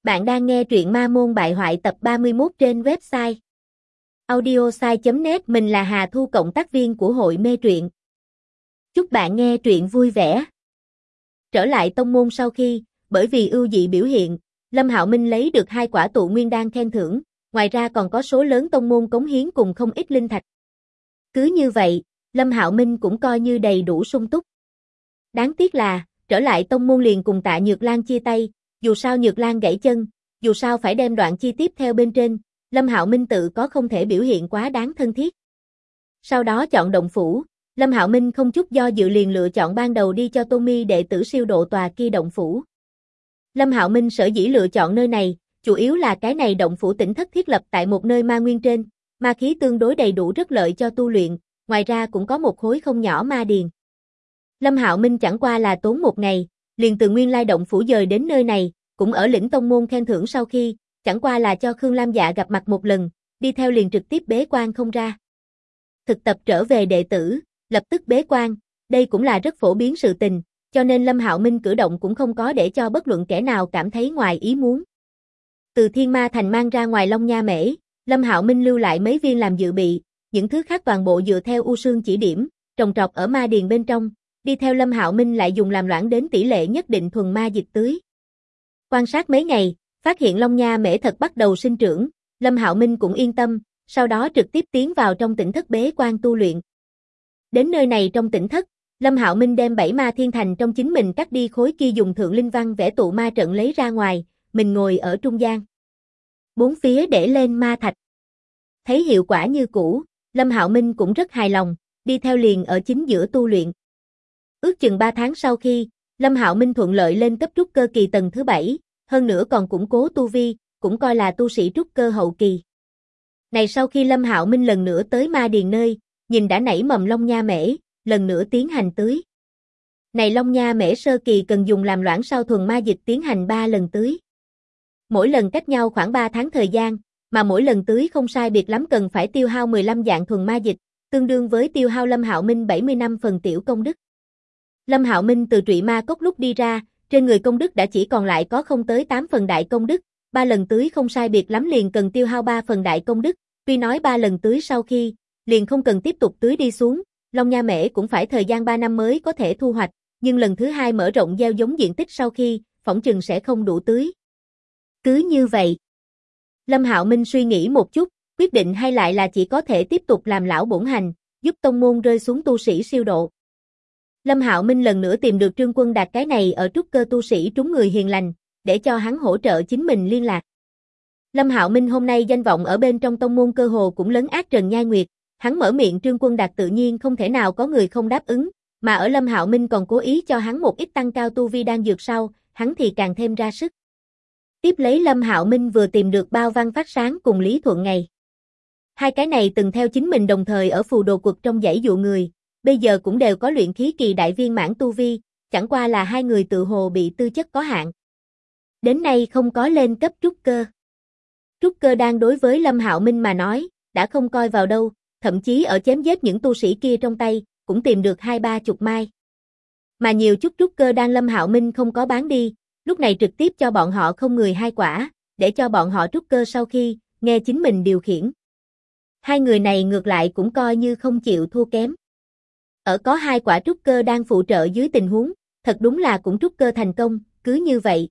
Bạn đang nghe truyện Ma Môn Bại Hoại tập 31 trên website audiosai.net. Mình là Hà Thu, cộng tác viên của hội mê truyện. Chúc bạn nghe truyện vui vẻ. Trở lại tông môn sau khi, bởi vì ưu dị biểu hiện, Lâm Hạo Minh lấy được 2 quả tụ nguyên đan khen thưởng, ngoài ra còn có số lớn tông môn cống hiến cùng không ít linh thạch. Cứ như vậy, Lâm Hạo Minh cũng coi như đầy đủ sung túc. Đáng tiếc là, trở lại tông môn liền cùng Tạ Nhược Lan chia tay. Dù sao Nhược Lan gãy chân, dù sao phải đem đoạn chi tiếp theo bên trên, Lâm Hạo Minh tự có không thể biểu hiện quá đáng thân thiết. Sau đó chọn động phủ, Lâm Hạo Minh không chút do dự liền lựa chọn ban đầu đi cho Tommy đệ tử siêu độ tòa kia động phủ. Lâm Hạo Minh sở dĩ lựa chọn nơi này, chủ yếu là cái này động phủ tỉnh thất thiết lập tại một nơi ma nguyên trên, ma khí tương đối đầy đủ rất lợi cho tu luyện, ngoài ra cũng có một khối không nhỏ ma điền. Lâm Hạo Minh chẳng qua là tốn một ngày, liền từ nguyên lai động phủ dời đến nơi này, cũng ở lĩnh tông môn khen thưởng sau khi, chẳng qua là cho Khương Lam Dạ gặp mặt một lần, đi theo liền trực tiếp bế quan không ra. Thực tập trở về đệ tử, lập tức bế quan, đây cũng là rất phổ biến sự tình, cho nên Lâm Hạo Minh cử động cũng không có để cho bất luận kẻ nào cảm thấy ngoài ý muốn. Từ Thiên Ma Thành mang ra ngoài Long Nha Mễ, Lâm Hạo Minh lưu lại mấy viên làm dự bị, những thứ khác toàn bộ dựa theo U Sương chỉ điểm, trồng trọt ở ma điền bên trong. Đi theo Lâm Hạo Minh lại dùng làm loãng đến tỷ lệ nhất định thuần ma dịch tưới. Quan sát mấy ngày, phát hiện Long Nha Mễ thật bắt đầu sinh trưởng, Lâm Hạo Minh cũng yên tâm, sau đó trực tiếp tiến vào trong tỉnh thất bế quan tu luyện. Đến nơi này trong tỉnh thất, Lâm Hạo Minh đem 7 ma thiên thành trong chính mình cắt đi khối kia dùng thượng linh văn vẽ tụ ma trận lấy ra ngoài, mình ngồi ở trung gian. 4 phía để lên ma thạch. Thấy hiệu quả như cũ, Lâm Hạo Minh cũng rất hài lòng, đi theo liền ở chính giữa tu luyện. Ước chừng 3 tháng sau khi, Lâm Hạo Minh thuận lợi lên cấp trúc cơ kỳ tầng thứ 7, hơn nữa còn củng cố tu vi, cũng coi là tu sĩ trúc cơ hậu kỳ. Này sau khi Lâm Hạo Minh lần nữa tới ma điền nơi, nhìn đã nảy mầm Long Nha Mễ, lần nữa tiến hành tưới. Này Long Nha Mễ sơ kỳ cần dùng làm loãng sau thuần ma dịch tiến hành 3 lần tưới. Mỗi lần cách nhau khoảng 3 tháng thời gian, mà mỗi lần tưới không sai biệt lắm cần phải tiêu hao 15 dạng thuần ma dịch, tương đương với tiêu hao Lâm Hạo Minh 70 năm phần tiểu công đức. Lâm Hạo Minh từ Trụy Ma Cốc lúc đi ra, trên người công đức đã chỉ còn lại có không tới 8 phần đại công đức, 3 lần tưới không sai biệt lắm liền cần tiêu hao 3 phần đại công đức, tuy nói 3 lần tưới sau khi, liền không cần tiếp tục tưới đi xuống, Long Nha Mễ cũng phải thời gian 3 năm mới có thể thu hoạch, nhưng lần thứ 2 mở rộng gieo giống diện tích sau khi, phỏng chừng sẽ không đủ tưới. Cứ như vậy, Lâm Hạo Minh suy nghĩ một chút, quyết định hay lại là chỉ có thể tiếp tục làm lão bổn hành, giúp tông môn rơi xuống tu sĩ siêu độ. Lâm Hạo Minh lần nữa tìm được Trương Quân Đạt cái này ở trúc cơ tu sĩ trúng người hiền lành, để cho hắn hỗ trợ chính mình liên lạc. Lâm Hạo Minh hôm nay danh vọng ở bên trong tông môn cơ hồ cũng lấn át Trần Nhai Nguyệt, hắn mở miệng Trương Quân Đạt tự nhiên không thể nào có người không đáp ứng, mà ở Lâm Hạo Minh còn cố ý cho hắn một ít tăng cao tu vi đan dược sau, hắn thì càng thêm ra sức. Tiếp lấy Lâm Hạo Minh vừa tìm được Bao Văn Phát Sáng cùng Lý Thuận Ngày. Hai cái này từng theo chính mình đồng thời ở phù đồ quật trong dãy dụ người, bây giờ cũng đều có luyện khí kỳ đại viên mãn tu vi, chẳng qua là hai người tự hồ bị tư chất có hạn. Đến nay không có lên cấp trúc cơ. Trúc cơ đan đối với Lâm Hạo Minh mà nói, đã không coi vào đâu, thậm chí ở chém giết những tu sĩ kia trong tay, cũng tìm được 2-3 chục mai. Mà nhiều chút trúc cơ đan Lâm Hạo Minh không có bán đi, lúc này trực tiếp cho bọn họ không người 2 quả, để cho bọn họ trúc cơ sau khi, nghe chính mình điều khiển. Hai người này ngược lại cũng coi như không chịu thua kém. Ở có 2 quả trúc cơ đang phụ trợ dưới tình huống, thật đúng là cũng trúc cơ thành công, cứ như vậy.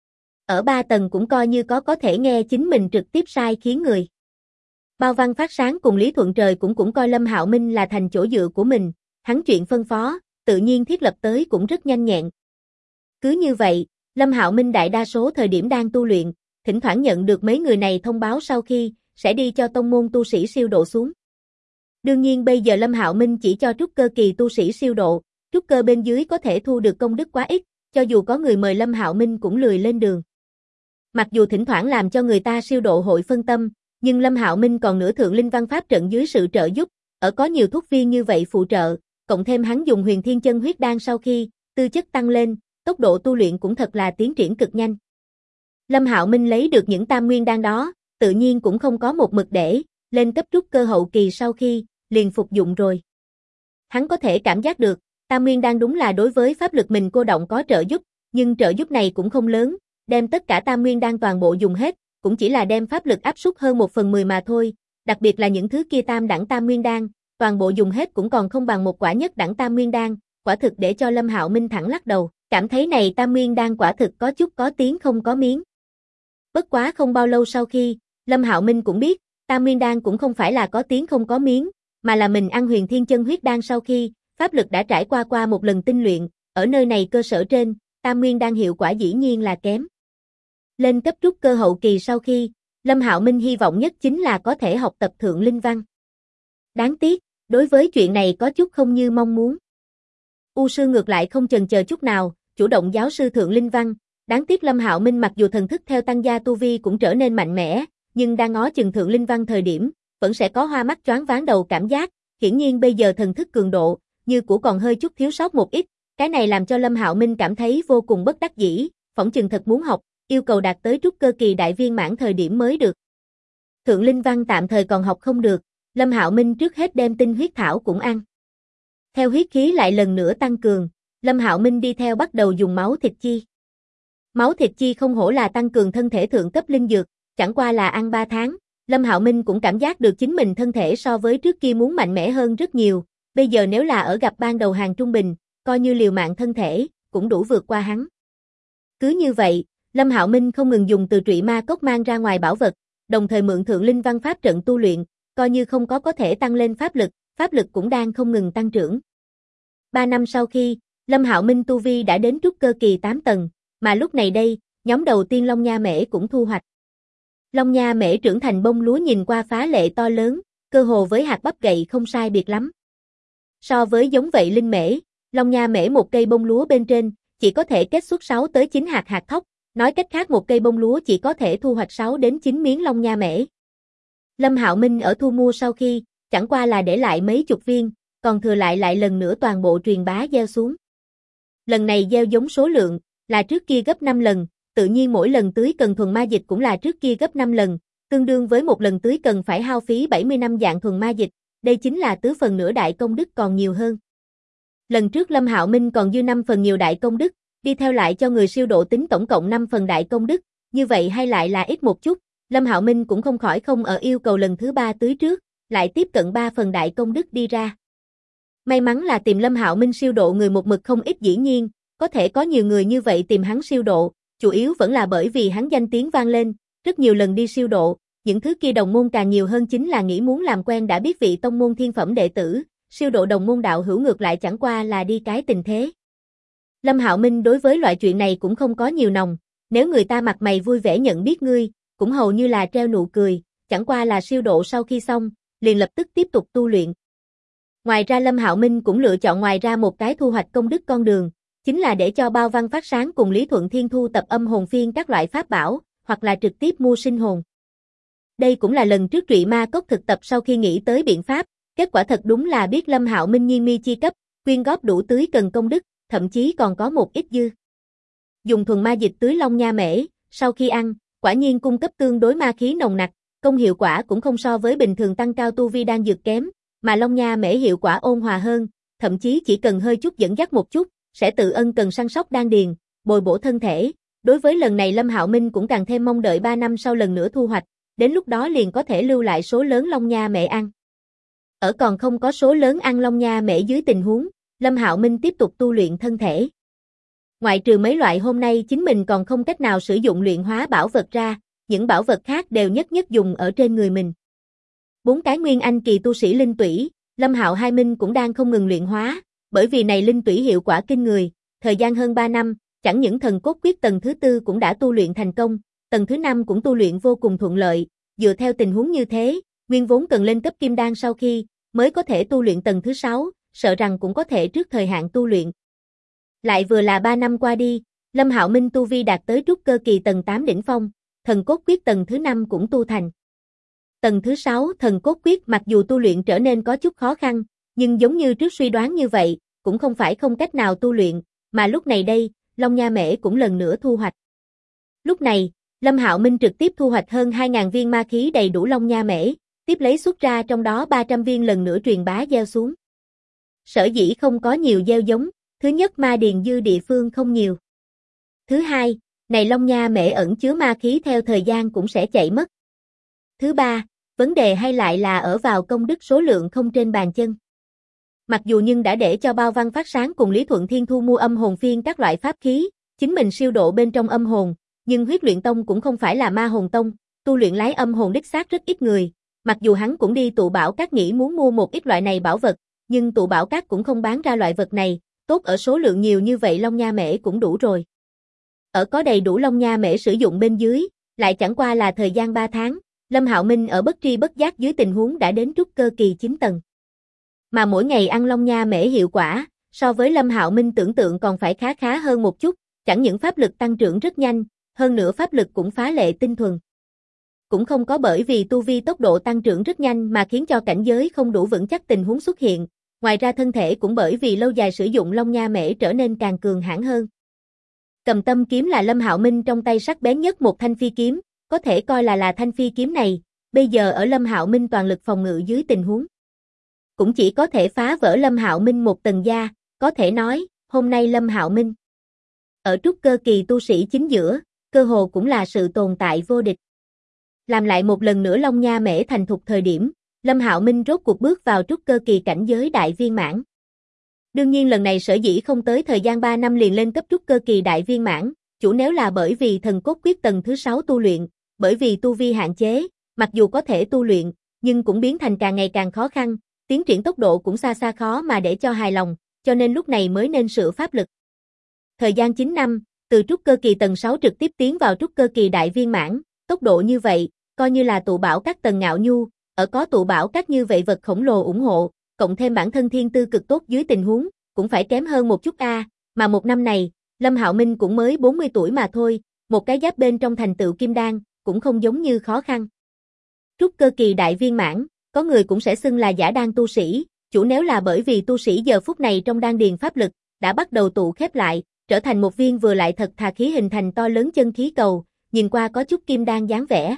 Ở 3 tầng cũng coi như có thể nghe chính mình trực tiếp sai khiến người. Bao Văn Phát Sáng cùng Lý Thuận Trời cũng coi Lâm Hạo Minh là thành chỗ dựa của mình, hắn chuyện phân phó, tự nhiên thiết lập tới cũng rất nhanh nhẹn. Cứ như vậy, Lâm Hạo Minh đại đa số thời điểm đang tu luyện, thỉnh thoảng nhận được mấy người này thông báo sau khi, sẽ đi cho tông môn tu sĩ siêu độ xuống. Đương nhiên bây giờ Lâm Hạo Minh chỉ cho trúc cơ kỳ tu sĩ siêu độ, trúc cơ bên dưới có thể thu được công đức quá ít, cho dù có người mời Lâm Hạo Minh cũng lười lên đường. Mặc dù thỉnh thoảng làm cho người ta siêu độ hội phân tâm, nhưng Lâm Hạo Minh còn nửa thượng linh văn pháp trận dưới sự trợ giúp, ở có nhiều thuốc viên như vậy phụ trợ, cộng thêm hắn dùng Huyền Thiên Chân Huyết Đan sau khi, tư chất tăng lên, tốc độ tu luyện cũng thật là tiến triển cực nhanh. Lâm Hạo Minh lấy được những tam nguyên đan đó, tự nhiên cũng không có một mực để, lên cấp trúc cơ hậu kỳ sau khi, liền phục dụng rồi. Hắn có thể cảm giác được, tam nguyên đan đúng là đối với pháp lực mình cô động có trợ giúp, nhưng trợ giúp này cũng không lớn, đem tất cả tam nguyên đan toàn bộ dùng hết, cũng chỉ là đem pháp lực áp suất hơn 1/10 mà thôi, đặc biệt là những thứ kia tam đẳng tam nguyên đan, toàn bộ dùng hết cũng còn không bằng một quả nhất đẳng tam nguyên đan, quả thực để cho Lâm Hạo Minh thẳng lắc đầu, cảm thấy này tam nguyên đan quả thực có chút có tiếng không có miếng. Bất quá không bao lâu sau khi, Lâm Hạo Minh cũng biết, tam nguyên đan cũng không phải là có tiếng không có miếng, mà là mình ăn huyền thiên chân huyết đan sau khi, pháp lực đã trải qua một lần tinh luyện, ở nơi này cơ sở trên, tam nguyên đan hiệu quả dĩ nhiên là kém. Lên cấp trúc cơ hậu kỳ sau khi, Lâm Hạo Minh hy vọng nhất chính là có thể học tập thượng linh văn. Đáng tiếc, đối với chuyện này có chút không như mong muốn. U sư ngược lại không chần chờ chút nào, chủ động giáo sư thượng linh văn, đáng tiếc Lâm Hạo Minh mặc dù thần thức theo tăng gia tu vi cũng trở nên mạnh mẽ, nhưng đang ngó chừng thượng linh văn thời điểm, vẫn sẽ có hoa mắt choáng váng đầu cảm giác, hiển nhiên bây giờ thần thức cường độ, như của còn hơi chút thiếu sót một ít, cái này làm cho Lâm Hạo Minh cảm thấy vô cùng bất đắc dĩ, phỏng chừng thật muốn học, yêu cầu đạt tới trúc cơ kỳ đại viên mãn thời điểm mới được. Thượng linh văn tạm thời còn học không được, Lâm Hạo Minh trước hết đem tinh huyết thảo cũng ăn. Theo huyết khí lại lần nữa tăng cường, Lâm Hạo Minh đi theo bắt đầu dùng máu thịt chi. Máu thịt chi không hổ là tăng cường thân thể thượng cấp linh dược, chẳng qua là ăn 3 tháng, Lâm Hạo Minh cũng cảm giác được chính mình thân thể so với trước kia muốn mạnh mẽ hơn rất nhiều, bây giờ nếu là ở gặp ban đầu hàng trung bình, coi như liều mạng thân thể, cũng đủ vượt qua hắn. Cứ như vậy, Lâm Hạo Minh không ngừng dùng từ trụy ma cốc mang ra ngoài bảo vật, đồng thời mượn thượng linh văn pháp trận tu luyện, coi như không có thể tăng lên pháp lực cũng đang không ngừng tăng trưởng. 3 năm sau khi, Lâm Hạo Minh tu vi đã đến trúc cơ kỳ 8 tầng, mà lúc này đây, nhóm đầu tiên Long Nha Mễ cũng thu hoạch. Long Nha Mễ trưởng thành bông lúa nhìn qua phá lệ to lớn, cơ hồ với hạt bắp gậy không sai biệt lắm. So với giống vậy linh mễ, Long Nha Mễ một cây bông lúa bên trên, chỉ có thể kết xuất 6 tới 9 hạt thóc, nói cách khác một cây bông lúa chỉ có thể thu hoạch 6 đến 9 miếng Long Nha Mễ. Lâm Hạo Minh ở thu mua sau khi, chẳng qua là để lại mấy chục viên, còn thừa lại lần nữa toàn bộ truyền bá gieo xuống. Lần này gieo giống số lượng, là trước kia gấp 5 lần, tự nhiên mỗi lần tưới cần thuần ma dịch cũng là trước kia gấp 5 lần, tương đương với một lần tưới cần phải hao phí 70 năm dạng thuần ma dịch, đây chính là tứ phần nửa đại công đức còn nhiều hơn. Lần trước Lâm Hạo Minh còn dư 5 phần nhiều đại công đức, đi theo lại cho người siêu độ tính tổng cộng 5 phần đại công đức, như vậy hay lại là ít một chút, Lâm Hạo Minh cũng không khỏi không ở yêu cầu lần thứ 3 tưới trước, lại tiếp cận 3 phần đại công đức đi ra. May mắn là tìm Lâm Hạo Minh siêu độ người một mực không ít dĩ nhiên, có thể có nhiều người như vậy tìm hắn siêu độ, chủ yếu vẫn là bởi vì hắn danh tiếng vang lên, rất nhiều lần đi siêu độ, những thứ kia đồng môn càng nhiều hơn chính là nghĩ muốn làm quen đã biết vị tông môn thiên phẩm đệ tử, siêu độ đồng môn đạo hữu ngược lại chẳng qua là đi cái tình thế. Lâm Hạo Minh đối với loại chuyện này cũng không có nhiều nòng, nếu người ta mặt mày vui vẻ nhận biết ngươi, cũng hầu như là treo nụ cười, chẳng qua là siêu độ sau khi xong, liền lập tức tiếp tục tu luyện. Ngoài ra Lâm Hạo Minh cũng lựa chọn ngoài ra một cái thu hoạch công đức con đường, chính là để cho Bao Văn Phát Sáng cùng Lý Thuận Thiên thu tập âm hồn phiên các loại pháp bảo, hoặc là trực tiếp mua sinh hồn. Đây cũng là lần trước trụy ma cốc thực tập sau khi nghĩ tới biện pháp, kết quả thật đúng là biết Lâm Hạo Minh nhiên mi chi cấp, quyên góp đủ tưới cần công đức, thậm chí còn có một ít dư. Dùng thuần ma dịch tưới Long Nha Mễ, sau khi ăn, quả nhiên cung cấp tương đối ma khí nồng nặc, công hiệu quả cũng không so với bình thường tăng cao tu vi đang dược kém, mà Long Nha Mễ hiệu quả ôn hòa hơn, thậm chí chỉ cần hơi chút dẫn dắt một chút, sẽ tự ân cần săn sóc đan điền, bồi bổ thân thể. Đối với lần này Lâm Hạo Minh cũng càng thêm mong đợi 3 năm sau lần nữa thu hoạch, đến lúc đó liền có thể lưu lại số lớn Long Nha Mễ ăn. Ở còn không có số lớn ăn Long Nha Mễ dưới tình huống, Lâm Hạo Minh tiếp tục tu luyện thân thể. Ngoại trừ mấy loại hôm nay chính mình còn không cách nào sử dụng luyện hóa bảo vật ra, những bảo vật khác đều nhất dùng ở trên người mình. 4 cái nguyên anh kỳ tu sĩ linh tủy, Lâm Hạo Hai Minh cũng đang không ngừng luyện hóa, bởi vì này linh tủy hiệu quả kinh người, thời gian hơn 3 năm, chẳng những thần cốt quyết tầng thứ 4 cũng đã tu luyện thành công, tầng thứ 5 cũng tu luyện vô cùng thuận lợi, dựa theo tình huống như thế, nguyên vốn cần lên cấp kim đan sau khi, mới có thể tu luyện tầng thứ 6, sợ rằng cũng có thể trước thời hạn tu luyện. Lại vừa là 3 năm qua đi, Lâm Hạo Minh tu vi đạt tới trúc cơ kỳ tầng 8 đỉnh phong, thần cốt quyết tầng thứ 5 cũng tu thành. Tầng thứ 6 thần cốt quyết mặc dù tu luyện trở nên có chút khó khăn, nhưng giống như trước suy đoán như vậy, cũng không phải không cách nào tu luyện, mà lúc này đây, Long Nha Mễ cũng lần nữa thu hoạch. Lúc này, Lâm Hạo Minh trực tiếp thu hoạch hơn 2.000 viên ma khí đầy đủ Long Nha Mễ, tiếp lấy xuất ra trong đó 300 viên lần nữa truyền bá gieo xuống. Sở dĩ không có nhiều gieo giống, thứ nhất ma điền dư địa phương không nhiều. Thứ hai, Này Long Nha Mễ ẩn chứa ma khí theo thời gian cũng sẽ chạy mất. Thứ ba, vấn đề hay lại là ở vào công đức số lượng không trên bàn chân. Mặc dù nhưng đã để cho Bao Văn Phát Sáng cùng Lý Thuận Thiên thu mua âm hồn phiên các loại pháp khí, chính mình siêu độ bên trong âm hồn, nhưng Huyết Luyện Tông cũng không phải là ma hồn tông, tu luyện lái âm hồn đích xác rất ít người, mặc dù hắn cũng đi tụ bảo các nghĩ muốn mua một ít loại này bảo vật, nhưng tụ bảo các cũng không bán ra loại vật này, tốt ở số lượng nhiều như vậy Long Nha Mễ cũng đủ rồi. Ở có đầy đủ Long Nha Mễ sử dụng bên dưới, lại chẳng qua là thời gian 3 tháng, Lâm Hạo Minh ở bất tri bất giác dưới tình huống đã đến trúc cơ kỳ 9 tầng. Mà mỗi ngày ăn Long Nha Mễ hiệu quả, so với Lâm Hạo Minh tưởng tượng còn phải khá hơn một chút, chẳng những pháp lực tăng trưởng rất nhanh, hơn nữa pháp lực cũng phá lệ tinh thuần. Cũng không có bởi vì tu vi tốc độ tăng trưởng rất nhanh mà khiến cho cảnh giới không đủ vững chắc tình huống xuất hiện, ngoài ra thân thể cũng bởi vì lâu dài sử dụng Long Nha Mễ trở nên càng cường hãn hơn. Cầm tâm kiếm là Lâm Hạo Minh trong tay sắc bén nhất một thanh phi kiếm, có thể coi là thanh phi kiếm này, bây giờ ở Lâm Hạo Minh toàn lực phòng ngự dưới tình huống, cũng chỉ có thể phá vỡ Lâm Hạo Minh một tầng da, có thể nói, hôm nay Lâm Hạo Minh ở trúc cơ kỳ tu sĩ chính giữa, cơ hồ cũng là sự tồn tại vô địch. Làm lại một lần nữa Long Nha Mễ thành thục thời điểm, Lâm Hạo Minh rốt cuộc bước vào trúc cơ kỳ cảnh giới đại viên mãn. Đương nhiên lần này sở dĩ không tới thời gian 3 năm liền lên cấp trúc cơ kỳ đại viên mãn, chủ nếu là bởi vì thần cốt quyết tầng thứ 6 tu luyện, bởi vì tu vi hạn chế, mặc dù có thể tu luyện, nhưng cũng biến thành càng ngày càng khó khăn, tiến triển tốc độ cũng xa khó mà để cho hài lòng, cho nên lúc này mới nên sửa pháp lực. Thời gian 9 năm, từ trúc cơ kỳ tầng 6 trực tiếp tiến vào trúc cơ kỳ đại viên mãn, tốc độ như vậy, coi như là tụ bảo các tầng ngạo nhu, ở có tụ bảo các như vậy vật khổng lồ ủng hộ, cộng thêm bản thân thiên tư cực tốt dưới tình huống, cũng phải kém hơn một chút mà một năm này, Lâm Hạo Minh cũng mới 40 tuổi mà thôi, một cái giáp bên trong thành tựu kim đan, cũng không giống như khó khăn. Trúc cơ kỳ đại viên mãn, có người cũng sẽ xưng là giả đan tu sĩ, chủ nếu là bởi vì tu sĩ giờ phút này trong đan điền pháp lực, đã bắt đầu tụ khép lại, trở thành một viên vừa lại thật thà khí hình thành to lớn chân khí cầu, nhìn qua có chút kim đan dáng vẻ.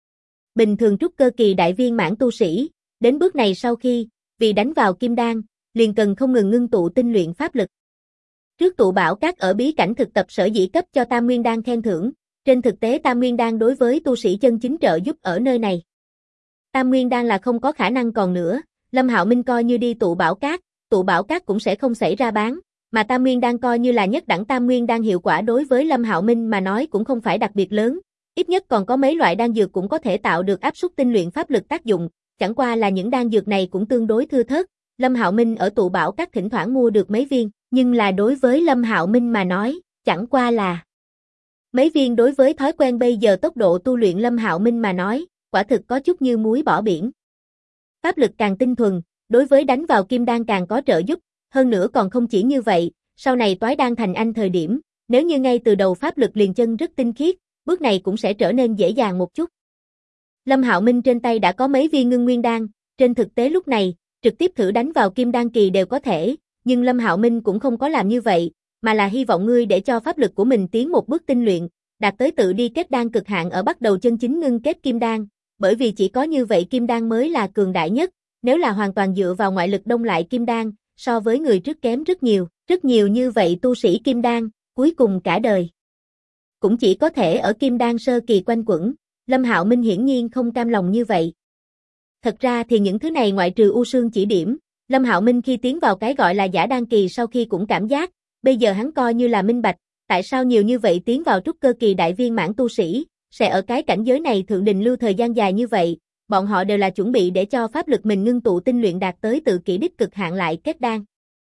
Bình thường trúc cơ kỳ đại viên mãn tu sĩ, đến bước này sau khi, vì đánh vào kim đan, liền cần không ngừng ngưng tụ tinh luyện pháp lực. Trước tụ bảo các ở bí cảnh thực tập sở dĩ cấp cho Tam Nguyên Đan khen thưởng, trên thực tế Tam Nguyên Đan đối với tu sĩ chân chính trợ giúp ở nơi này. Tam Nguyên Đan là không có khả năng còn nữa, Lâm Hạo Minh coi như đi tụ bảo các cũng sẽ không xảy ra bán, mà Tam Nguyên Đan coi như là nhất đẳng Tam Nguyên Đan hiệu quả đối với Lâm Hạo Minh mà nói cũng không phải đặc biệt lớn, ít nhất còn có mấy loại đan dược cũng có thể tạo được áp suất tinh luyện pháp lực tác dụng, chẳng qua là những đan dược này cũng tương đối thưa thớt, Lâm Hạo Minh ở tụ bảo các thỉnh thoảng mua được mấy viên, nhưng là đối với Lâm Hạo Minh mà nói, chẳng qua là mấy viên đối với thói quen bây giờ tốc độ tu luyện Lâm Hạo Minh mà nói, quả thực có chút như muối bỏ biển. Pháp lực càng tinh thuần, đối với đánh vào kim đan càng có trợ giúp, hơn nữa còn không chỉ như vậy, sau này toái đan thành anh thời điểm, nếu như ngay từ đầu pháp lực liền chân rất tinh khiết, bước này cũng sẽ trở nên dễ dàng một chút. Lâm Hạo Minh trên tay đã có mấy viên ngưng nguyên đan, trên thực tế lúc này, trực tiếp thử đánh vào kim đan kỳ đều có thể, nhưng Lâm Hạo Minh cũng không có làm như vậy, mà là hy vọng ngươi để cho pháp lực của mình tiến một bước tinh luyện, đạt tới tự đi kết đan cực hạn ở bắt đầu chân chính ngưng kết kim đan, bởi vì chỉ có như vậy kim đan mới là cường đại nhất, nếu là hoàn toàn dựa vào ngoại lực đông lại kim đan, so với người trước kém rất nhiều như vậy tu sĩ kim đan, cuối cùng cả đời cũng chỉ có thể ở kim đan sơ kỳ quanh quẩn, Lâm Hạo Minh hiển nhiên không cam lòng như vậy. Thật ra thì những thứ này ngoại trừ U Sương chỉ điểm, Lâm Hạo Minh khi tiến vào cái gọi là giả đan kỳ sau khi cũng cảm giác, bây giờ hắn coi như là minh bạch, tại sao nhiều như vậy tiến vào trúc cơ kỳ đại viên mãn tu sĩ, sẽ ở cái cảnh giới này thượng đình lưu thời gian dài như vậy, bọn họ đều là chuẩn bị để cho pháp lực mình ngưng tụ tinh luyện đạt tới tự kỷ đích cực hạn lại kết đan.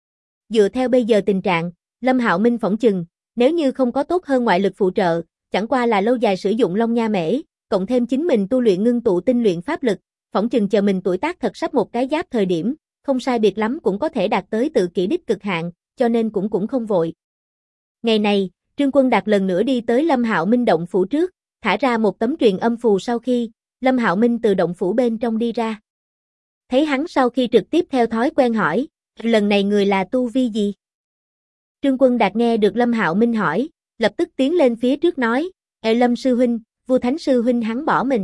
Dựa theo bây giờ tình trạng, Lâm Hạo Minh phỏng chừng, nếu như không có tốt hơn ngoại lực phụ trợ, chẳng qua là lâu dài sử dụng Long Nha Mễ, cộng thêm chính mình tu luyện ngưng tụ tinh luyện pháp lực, phỏng chừng chờ mình tuổi tác thật sắp một cái giáp thời điểm, không sai biệt lắm cũng có thể đạt tới tự kỷ đích cực hạn, cho nên cũng không vội. Ngày này, Trương Quân Đạt lần nữa đi tới Lâm Hạo Minh động phủ trước, thả ra một tấm truyền âm phù sau khi, Lâm Hạo Minh từ động phủ bên trong đi ra. Thấy hắn sau khi trực tiếp theo thói quen hỏi, lần này người là tu vi gì? Trương Quân Đạt nghe được Lâm Hạo Minh hỏi, lập tức tiến lên phía trước nói, Lâm sư huynh, Vu Thánh sư huynh hắn bỏ mình.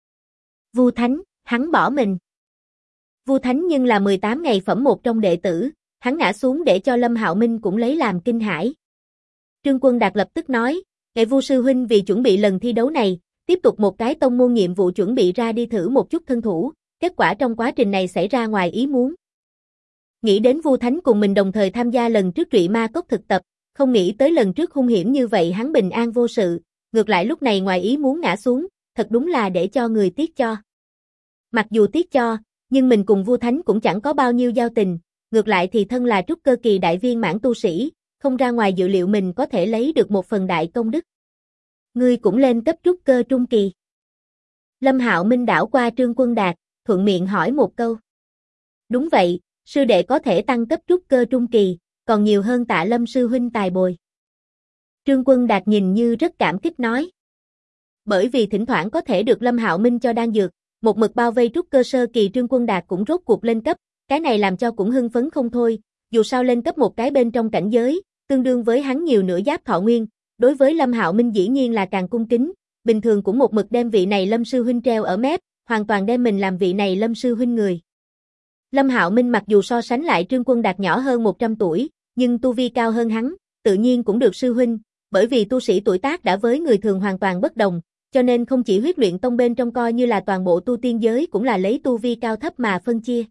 Vu Thánh, hắn bỏ mình. Vu Thánh nhưng là 18 ngày phẩm một trong đệ tử, hắn ngã xuống để cho Lâm Hạo Minh cũng lấy làm kinh hãi. Trương Quân Đạt lập tức nói, Nghệ Vu sư huynh vì chuẩn bị lần thi đấu này, tiếp tục một cái tông môn nhiệm vụ chuẩn bị ra đi thử một chút thân thủ, kết quả trong quá trình này xảy ra ngoài ý muốn. Nghĩ đến Vu Thánh cùng mình đồng thời tham gia lần trước Trụy Ma Cốc thực tập, không nghĩ tới lần trước hung hiểm như vậy hắn bình an vô sự, ngược lại lúc này ngoài ý muốn ngã xuống, thật đúng là để cho người tiếc cho. Mặc dù tiếc cho, nhưng mình cùng Vu Thánh cũng chẳng có bao nhiêu giao tình, ngược lại thì thân là trúc cơ kỳ đại viên mãn tu sĩ, không ra ngoài dự liệu mình có thể lấy được một phần đại công đức. Ngươi cũng lên cấp trúc cơ trung kỳ. Lâm Hạo Minh đảo qua Trương Quân Đạt, thuận miệng hỏi một câu. Đúng vậy, sư đệ có thể tăng cấp trúc cơ trung kỳ, còn nhiều hơn Tạ Lâm sư huynh tài bồi. Trương Quân Đạt nhìn như rất cảm kích nói. Bởi vì thỉnh thoảng có thể được Lâm Hạo Minh cho đan dược, một mực bao vây trúc cơ sơ kỳ Trương Quân Đạt cũng rốt cuộc lên cấp, cái này làm cho cũng hưng phấn không thôi, dù sao lên cấp một cái bên trong cảnh giới, tương đương với hắn nhiều nửa giáp thọ nguyên, đối với Lâm Hạo Minh dĩ nhiên là càng cung kính, bình thường cũng một mực đem vị này Lâm sư huynh treo ở mép, hoàn toàn đem mình làm vị này Lâm sư huynh người. Lâm Hạo Minh mặc dù so sánh lại Trương Quân Đạt nhỏ hơn 100 tuổi, nhưng tu vi cao hơn hắn, tự nhiên cũng được sư huynh, bởi vì tu sĩ tuổi tác đã với người thường hoàn toàn bất đồng, cho nên không chỉ huyết luyện tông bên trong coi như là toàn bộ tu tiên giới cũng là lấy tu vi cao thấp mà phân chia.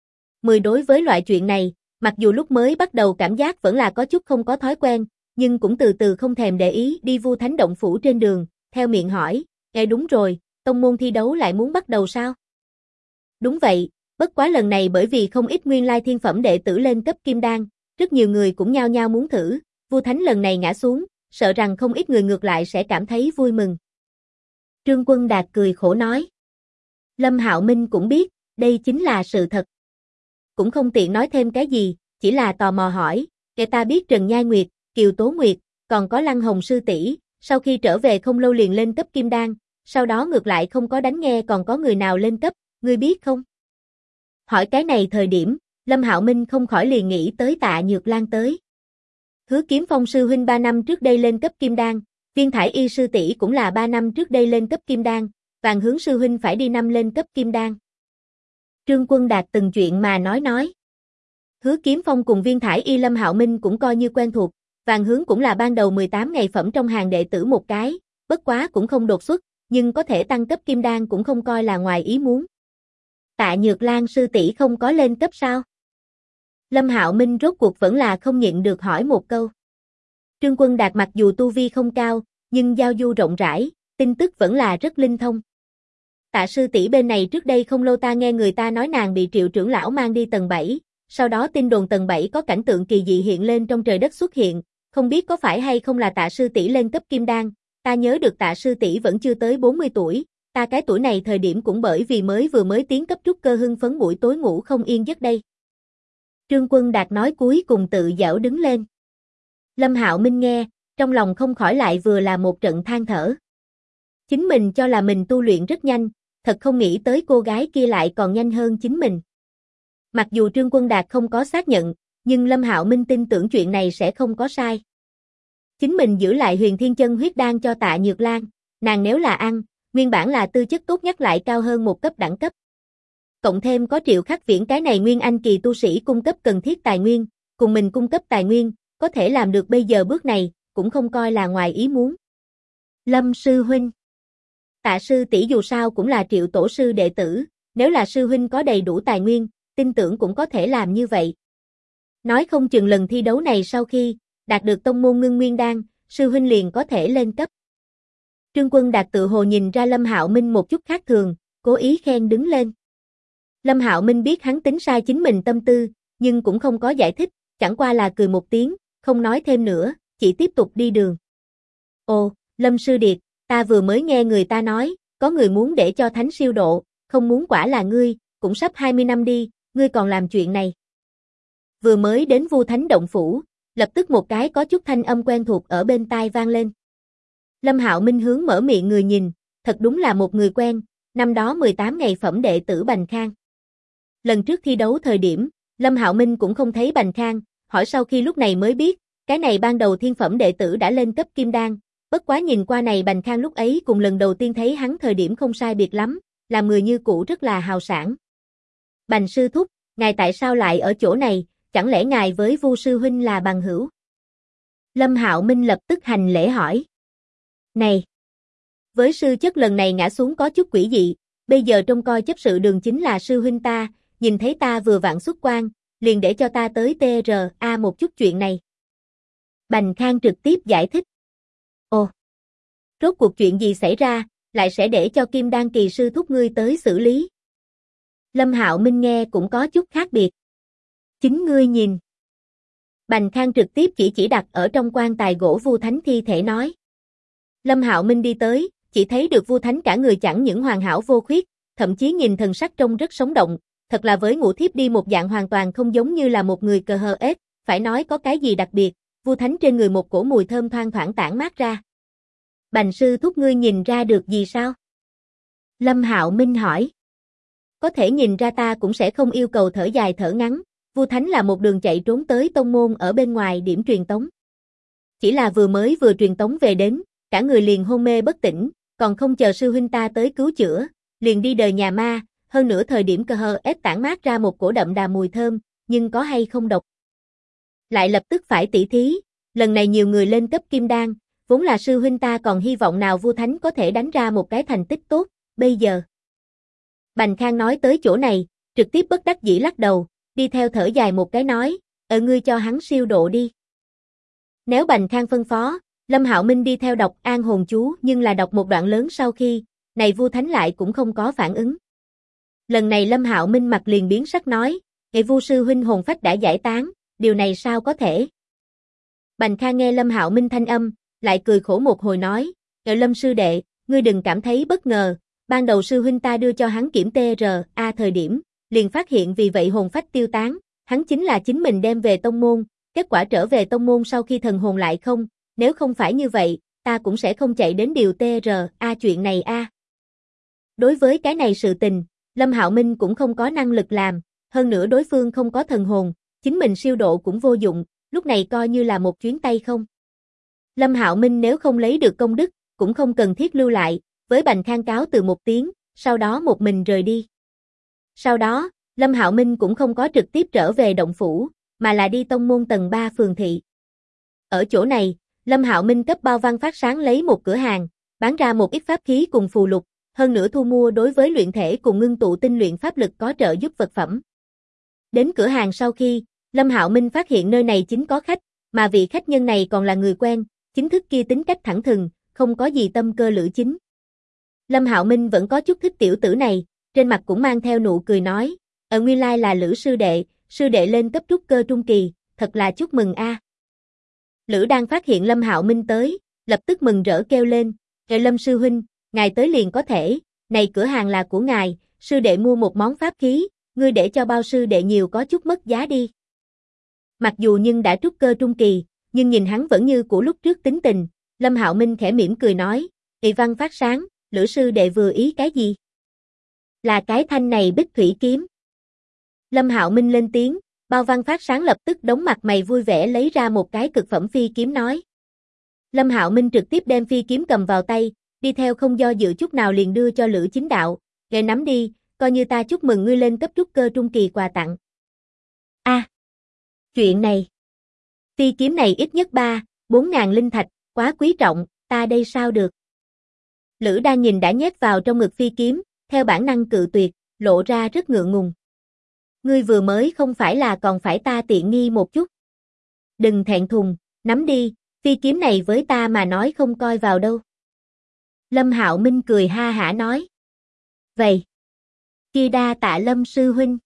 Đối với loại chuyện này, mặc dù lúc mới bắt đầu cảm giác vẫn là có chút không có thói quen, nhưng cũng từ từ không thèm để ý đi Vu Thánh động phủ trên đường, theo miệng hỏi, đúng rồi, tông môn thi đấu lại muốn bắt đầu sao? Đúng vậy, bất quá lần này bởi vì không ít nguyên lai thiên phẩm đệ tử lên cấp kim đan, rất nhiều người cũng nhao nhao muốn thử, Vu Thánh lần này ngã xuống, sợ rằng không ít người ngược lại sẽ cảm thấy vui mừng. Trương Quân Đạt cười khổ nói. Lâm Hạo Minh cũng biết, đây chính là sự thật. Cũng không tiện nói thêm cái gì, chỉ là tò mò hỏi, ta biết Trần Nhai Nguyệt, Kiều Tố Nguyệt, còn có Lăng Hồng sư tỷ, sau khi trở về không lâu liền lên cấp kim đan, sau đó ngược lại không có đánh nghe còn có người nào lên cấp, ngươi biết không? Hỏi cái này thời điểm, Lâm Hạo Minh không khỏi liền nghĩ tới Tạ Nhược Lan tới. Hứa Kiếm Phong sư huynh 3 năm trước đây lên cấp kim đan, Viên Thải Y sư tỷ cũng là 3 năm trước đây lên cấp kim đan, Vàng Hướng sư huynh phải đi năm lên cấp kim đan. Trương Quân Đạt từng chuyện mà nói. Hứa Kiếm Phong cùng Viên Thải Y Lâm Hạo Minh cũng coi như quen thuộc, Vàng Hướng cũng là ban đầu 18 ngày phẩm trong hàng đệ tử một cái, bất quá cũng không đột xuất, nhưng có thể tăng cấp kim đan cũng không coi là ngoài ý muốn. Tạ Nhược Lan sư tỷ không có lên cấp sao? Lâm Hạo Minh rốt cuộc vẫn là không nhịn được hỏi một câu. Trương Quân Đạt mặc dù tu vi không cao, nhưng giao du rộng rãi, tin tức vẫn là rất linh thông. Tạ sư tỷ bên này trước đây không lâu ta nghe người ta nói nàng bị Triệu trưởng lão mang đi tầng 7, sau đó tin đồn tầng 7 có cảnh tượng kỳ dị hiện lên trong trời đất xuất hiện, không biết có phải hay không là Tạ sư tỷ lên cấp kim đan, ta nhớ được Tạ sư tỷ vẫn chưa tới 40 tuổi, ta cái tuổi này thời điểm cũng bởi vì vừa mới tiến cấp trúc cơ hưng phấn buổi tối ngủ không yên giấc đây. Trương Quân Đạt nói cuối cùng tự giễu đứng lên. Lâm Hạo Minh nghe, trong lòng không khỏi lại vừa là một trận than thở. Chính mình cho là mình tu luyện rất nhanh, thật không nghĩ tới cô gái kia lại còn nhanh hơn chính mình. Mặc dù Trương Quân Đạt không có xác nhận, nhưng Lâm Hạo Minh tin tưởng chuyện này sẽ không có sai. Chính mình giữ lại Huyền Thiên Chân huyết đan cho Tạ Nhược Lan, nàng nếu là ăn, nguyên bản là tư chất tốt nhất lại cao hơn một cấp đẳng cấp. Cộng thêm có Triệu Khắc Viễn cái này nguyên anh kỳ tu sĩ cung cấp cần thiết tài nguyên, cùng mình cung cấp tài nguyên, có thể làm được bây giờ bước này, cũng không coi là ngoài ý muốn. Lâm sư huynh. Tạ sư tỷ dù sao cũng là Triệu tổ sư đệ tử, nếu là sư huynh có đầy đủ tài nguyên, tin tưởng cũng có thể làm như vậy. Nói không chừng lần thi đấu này sau khi đạt được tông môn ngưng nguyên đan, sư huynh liền có thể lên cấp. Trương Quân Đạt tự hồ nhìn ra Lâm Hạo Minh một chút khác thường, cố ý khen đứng lên. Lâm Hạo Minh biết hắn tính sai chính mình tâm tư, nhưng cũng không có giải thích, chẳng qua là cười một tiếng, không nói thêm nữa, chỉ tiếp tục đi đường. Ồ, Lâm sư điệt, ta vừa mới nghe người ta nói, có người muốn để cho thánh siêu độ, không muốn quả là ngươi, cũng sắp 20 năm đi, ngươi còn làm chuyện này. Vừa mới đến Vu Thánh động phủ, lập tức một cái có chút thanh âm quen thuộc ở bên tai vang lên. Lâm Hạo Minh hướng mở miệng người nhìn, thật đúng là một người quen, năm đó 18 ngày phẩm đệ tử Bành Khang. Lần trước thi đấu thời điểm, Lâm Hạo Minh cũng không thấy Bành Khang, hỏi sau khi lúc này mới biết, cái này ban đầu thiên phẩm đệ tử đã lên cấp kim đan, bất quá nhìn qua này Bành Khang lúc ấy cùng lần đầu tiên thấy hắn thời điểm không sai biệt lắm, làm người như cũ rất là hào sảng. Bành sư thúc, ngài tại sao lại ở chỗ này, chẳng lẽ ngài với Vu sư huynh là bằng hữu? Lâm Hạo Minh lập tức hành lễ hỏi. Này! Với sư chất lần này ngã xuống có chút quỷ dị, bây giờ trông coi chấp sự đường chính là sư huynh ta, nhìn thấy ta vừa vặn xuất quan, liền để cho ta tới TRA một chút chuyện này. Bành Khang trực tiếp giải thích. Ồ! Rốt cuộc chuyện gì xảy ra, lại sẽ để cho Kim Đan kỳ sư thúc ngươi tới xử lý? Lâm Hạo Minh nghe cũng có chút khác biệt. Chính ngươi nhìn. Bành Khang trực tiếp chỉ đặt ở trong quan tài gỗ Vu Thánh thi thể nói. Lâm Hạo Minh đi tới, chỉ thấy được Vu Thánh cả người chẳng những hoàn hảo vô khuyết, thậm chí nhìn thần sắc trông rất sống động, thật là với ngũ thiếp đi một dạng hoàn toàn không giống như là một người cờ hờ ết, phải nói có cái gì đặc biệt, Vu Thánh trên người một cổ mùi thơm thoang thoảng tản mát ra. Bành sư thúc ngươi nhìn ra được gì sao? Lâm Hạo Minh hỏi. Có thể nhìn ra ta cũng sẽ không yêu cầu thở dài thở ngắn, Vu Thánh là một đường chạy trốn tới tông môn ở bên ngoài điểm truyền tống. Chỉ là vừa truyền tống về đến, cả người liền hôn mê bất tỉnh, còn không chờ sư huynh ta tới cứu chữa, liền đi đời nhà ma, hơn nữa thời điểm cơ hờ ép tản mát ra một cổ đậm đà mùi thơm, nhưng có hay không độc. Lại lập tức phải tỉ thí, lần này nhiều người lên cấp kim đan, vốn là sư huynh ta còn hy vọng nào Vu Thánh có thể đánh ra một cái thành tích tốt, bây giờ. Bành Khang nói tới chỗ này, trực tiếp bất đắc dĩ lắc đầu, đi theo thở dài một cái nói, ngươi cho hắn siêu độ đi. Nếu Bành Khang phân phó, Lâm Hạo Minh đi theo đọc an hồn chú nhưng là đọc một đoạn lớn sau khi, này Vu Thánh lại cũng không có phản ứng. Lần này Lâm Hạo Minh mặt liền biến sắc nói, Vu sư huynh hồn phách đã giải tán, điều này sao có thể? Bành Khang nghe Lâm Hạo Minh thanh âm, lại cười khổ một hồi nói, Lâm sư đệ, ngươi đừng cảm thấy bất ngờ, ban đầu sư huynh ta đưa cho hắn kiểm TRA thời điểm, liền phát hiện vì vậy hồn phách tiêu tán, hắn chính là chính mình đem về tông môn, kết quả trở về tông môn sau khi thần hồn lại không, nếu không phải như vậy, ta cũng sẽ không chạy đến điều TRA chuyện này a. Đối với cái này sự tình, Lâm Hạo Minh cũng không có năng lực làm, hơn nữa đối phương không có thần hồn, chính mình siêu độ cũng vô dụng, lúc này coi như là một chuyến tay không. Lâm Hạo Minh nếu không lấy được công đức, cũng không cần thiết lưu lại, với Bành Khang cáo từ một tiếng, sau đó một mình rời đi. Sau đó, Lâm Hạo Minh cũng không có trực tiếp trở về động phủ, mà là đi tông môn tầng 3 phường thị. Ở chỗ này, Lâm Hạo Minh cấp Bao Văn Phát sáng lấy một cửa hàng, bán ra một ít pháp khí cùng phù lục, hơn nữa thu mua đối với luyện thể cùng ngưng tụ tinh luyện pháp lực có trợ giúp vật phẩm. Đến cửa hàng sau khi, Lâm Hạo Minh phát hiện nơi này chính có khách, mà vị khách nhân này còn là người quen, chính thức kia tính cách thẳng thừng, không có gì tâm cơ lữ chính. Lâm Hạo Minh vẫn có chút thích tiểu tử này, trên mặt cũng mang theo nụ cười nói, nguyên lai là Lữ sư đệ lên cấp trúc cơ trung kỳ, thật là chúc mừng a. Lữ đang phát hiện Lâm Hạo Minh tới, lập tức mừng rỡ kêu lên, Lâm sư huynh, ngài tới liền có thể, này cửa hàng là của ngài, sư đệ mua một món pháp khí, ngươi để cho Bao sư đệ nhiều có chút mất giá đi. Mặc dù nhưng đã trúc cơ trung kỳ, nhưng nhìn hắn vẫn như của lúc trước tính tình, Lâm Hạo Minh khẽ mỉm cười nói, Văn Phát sáng, Lữ sư đệ vừa ý cái gì? Là cái thanh này Bích Thủy kiếm. Lâm Hạo Minh lên tiếng, Bao Văn Phát sáng lập tức đống mặt mày vui vẻ lấy ra một cái cực phẩm phi kiếm nói. Lâm Hạo Minh trực tiếp đem phi kiếm cầm vào tay, đi theo không do dự chút nào liền đưa cho Lữ Chính Đạo, "Ngài nắm đi, coi như ta chúc mừng ngươi lên cấp trúc cơ trung kỳ quà tặng." A, chuyện này. Phi kiếm này ít nhất 4.000 linh thạch, quá quý trọng, ta đây sao được? Lữ đang nhìn đã nhét vào trong ngực phi kiếm, theo bản năng cự tuyệt, lộ ra rất ngượng ngùng. Ngươi vừa mới không phải là còn phải ta tiện nghi một chút. Đừng thẹn thùng, nắm đi, phi kiếm này với ta mà nói không coi vào đâu. Lâm Hạo Minh cười ha hả nói. Vậy, kia đa tạ Lâm sư huynh.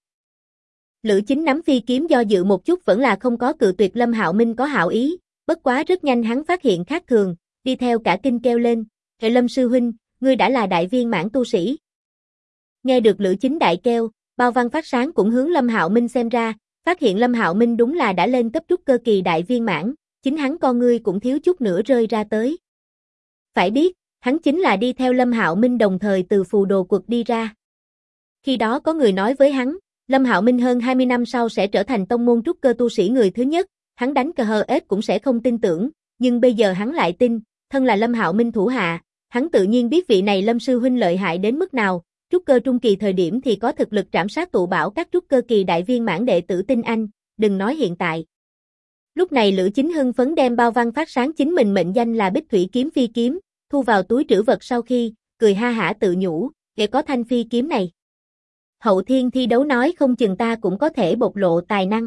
Lữ Chính nắm phi kiếm do dự một chút vẫn là không có cự tuyệt Lâm Hạo Minh có hảo ý, bất quá rất nhanh hắn phát hiện khác thường, đi theo cả kinh kêu lên, Lâm sư huynh, ngươi đã là đại viên mãn tu sĩ. Nghe được Lữ Chính đại kêu, Bao Văn Phát sáng cũng hướng Lâm Hạo Minh xem ra, phát hiện Lâm Hạo Minh đúng là đã lên cấp trúc cơ kỳ đại viên mãn, chính hắn con ngươi cũng thiếu chút nữa rơi ra tới. Phải biết, hắn chính là đi theo Lâm Hạo Minh đồng thời từ phù đồ quật đi ra. Khi đó có người nói với hắn, Lâm Hạo Minh hơn 20 năm sau sẽ trở thành tông môn trúc cơ tu sĩ người thứ nhất, hắn đánh cờ hờ ết cũng sẽ không tin tưởng, nhưng bây giờ hắn lại tin, thân là Lâm Hạo Minh thủ hạ, hắn tự nhiên biết vị này Lâm sư huynh lợi hại đến mức nào, trúc cơ trung kỳ thời điểm thì có thực lực trảm sát tụ bảo các trúc cơ kỳ đại viên mãn đệ tử tinh anh, đừng nói hiện tại. Lúc này Lữ Chính hưng phấn đem Bao Văn Phát sáng chính mình mệnh danh là Bích Thủy kiếm phi kiếm, thu vào túi trữ vật sau khi, cười ha hả tự nhủ, để có thanh phi kiếm này. Hậu thiên thi đấu nói không chừng ta cũng có thể bộc lộ tài năng.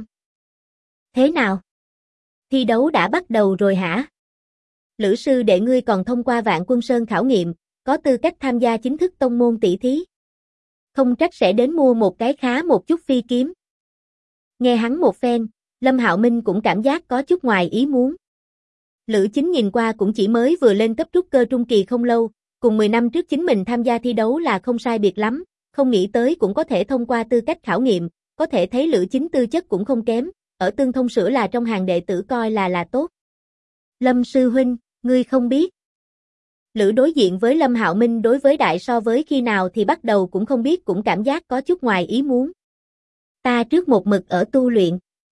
Thế nào? Thi đấu đã bắt đầu rồi hả? Lữ sư đệ ngươi còn thông qua Vạn Quân Sơn khảo nghiệm, có tư cách tham gia chính thức tông môn tỷ thí. Không trách sẽ đến mua một cái khá một chút phi kiếm. Nghe hắn một phen, Lâm Hạo Minh cũng cảm giác có chút ngoài ý muốn. Lữ Chính nhìn qua cũng chỉ mới vừa lên cấp trúc cơ trung kỳ không lâu, cùng 10 năm trước chính mình tham gia thi đấu là không sai biệt lắm, không nghĩ tới cũng có thể thông qua tư cách khảo nghiệm, có thể thấy Lữ Chính tư chất cũng không kém, ở Tương Thông Sửa là trong hàng đệ tử coi là tốt. Lâm sư huynh, ngươi không biết. Lữ đối diện với Lâm Hạo Minh đối với đại so với khi nào thì bắt đầu cũng không biết cũng cảm giác có chút ngoài ý muốn. Ta trước một mực ở tu luyện.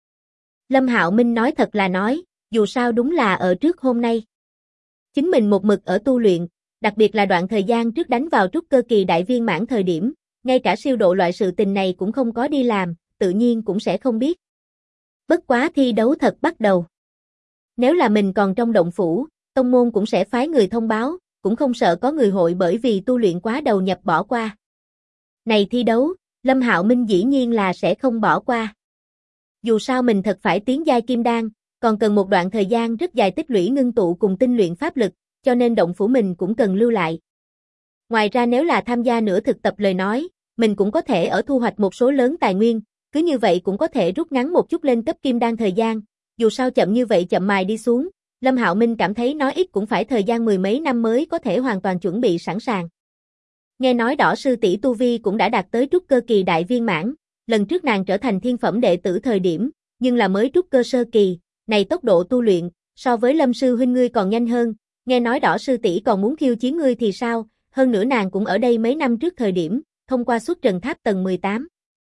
Lâm Hạo Minh nói thật là nói, dù sao đúng là ở trước hôm nay. Chính mình một mực ở tu luyện, đặc biệt là đoạn thời gian trước đánh vào trúc cơ kỳ đại viên mãn thời điểm, ngay cả siêu độ loại sự tình này cũng không có đi làm, tự nhiên cũng sẽ không biết. Bất quá thi đấu thật bắt đầu. Nếu là mình còn trong động phủ, tông môn cũng sẽ phái người thông báo, cũng không sợ có người hội bởi vì tu luyện quá đầu nhập bỏ qua. Này thi đấu, Lâm Hạo Minh dĩ nhiên là sẽ không bỏ qua. Dù sao mình thật phải tiến giai kim đan, còn cần một đoạn thời gian rất dài tích lũy ngưng tụ cùng tinh luyện pháp lực, cho nên động phủ mình cũng cần lưu lại. Ngoài ra nếu là tham gia nửa thực tập lời nói, mình cũng có thể ở thu hoạch một số lớn tài nguyên, cứ như vậy cũng có thể rút ngắn một chút lên cấp kim đan thời gian, dù sao chậm như vậy chậm mài đi xuống, Lâm Hạo Minh cảm thấy nói ít cũng phải thời gian 10 mấy năm mới có thể hoàn toàn chuẩn bị sẵn sàng. Nghe nói Đỏ sư tỷ tu vi cũng đã đạt tới trúc cơ kỳ đại viên mãn, lần trước nàng trở thành thiên phẩm đệ tử thời điểm, nhưng là mới trúc cơ sơ kỳ, này tốc độ tu luyện, so với Lâm sư huynh ngươi còn nhanh hơn, nghe nói Đỏ sư tỷ còn muốn khiêu chiến ngươi thì sao, hơn nữa nàng cũng ở đây mấy năm trước thời điểm, thông qua xuất trần tháp tầng 18.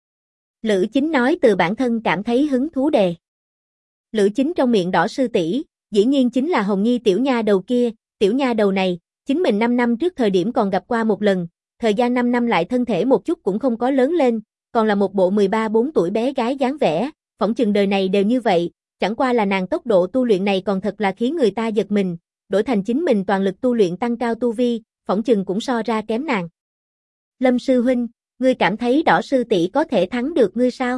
Lữ Chính nói từ bản thân cảm thấy hứng thú đề. Lữ Chính trong miệng Đỏ sư tỷ, dĩ nhiên chính là Hồng Nhi tiểu nha đầu kia, tiểu nha đầu này, chính mình 5 năm trước thời điểm còn gặp qua một lần, thời gian 5 năm lại thân thể một chút cũng không có lớn lên, còn là một bộ 13-14 tuổi bé gái dáng vẻ, phỏng chừng đời này đều như vậy, chẳng qua là nàng tốc độ tu luyện này còn thật là khiến người ta giật mình, đổi thành chính mình toàn lực tu luyện tăng cao tu vi, phỏng chừng cũng so ra kém nàng. Lâm sư huynh, ngươi cảm thấy Đỏ sư tỷ có thể thắng được ngươi sao?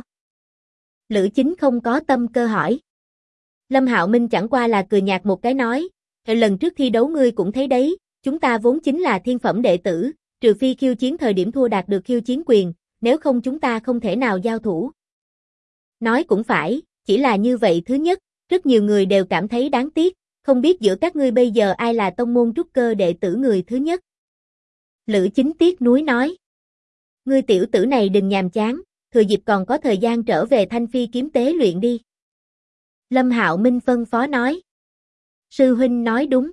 Lữ Chính không có tâm cơ hỏi. Lâm Hạo Minh chẳng qua là cười nhạt một cái nói, lần trước thi đấu ngươi cũng thấy đấy, chúng ta vốn chính là thiên phẩm đệ tử, trừ phi khiêu chiến thời điểm thua đạt được khiêu chiến quyền, nếu không chúng ta không thể nào giao thủ. Nói cũng phải, chỉ là như vậy thứ nhất, rất nhiều người đều cảm thấy đáng tiếc, không biết giữa các ngươi bây giờ ai là tông môn trúc cơ đệ tử người thứ nhất. Lữ Chính tiếc nuối nói, ngươi tiểu tử này đừng nhàm chán, thừa dịp còn có thời gian trở về Thanh Phi kiếm tế luyện đi. Lâm Hạo Minh phân phó nói. Sư huynh nói đúng.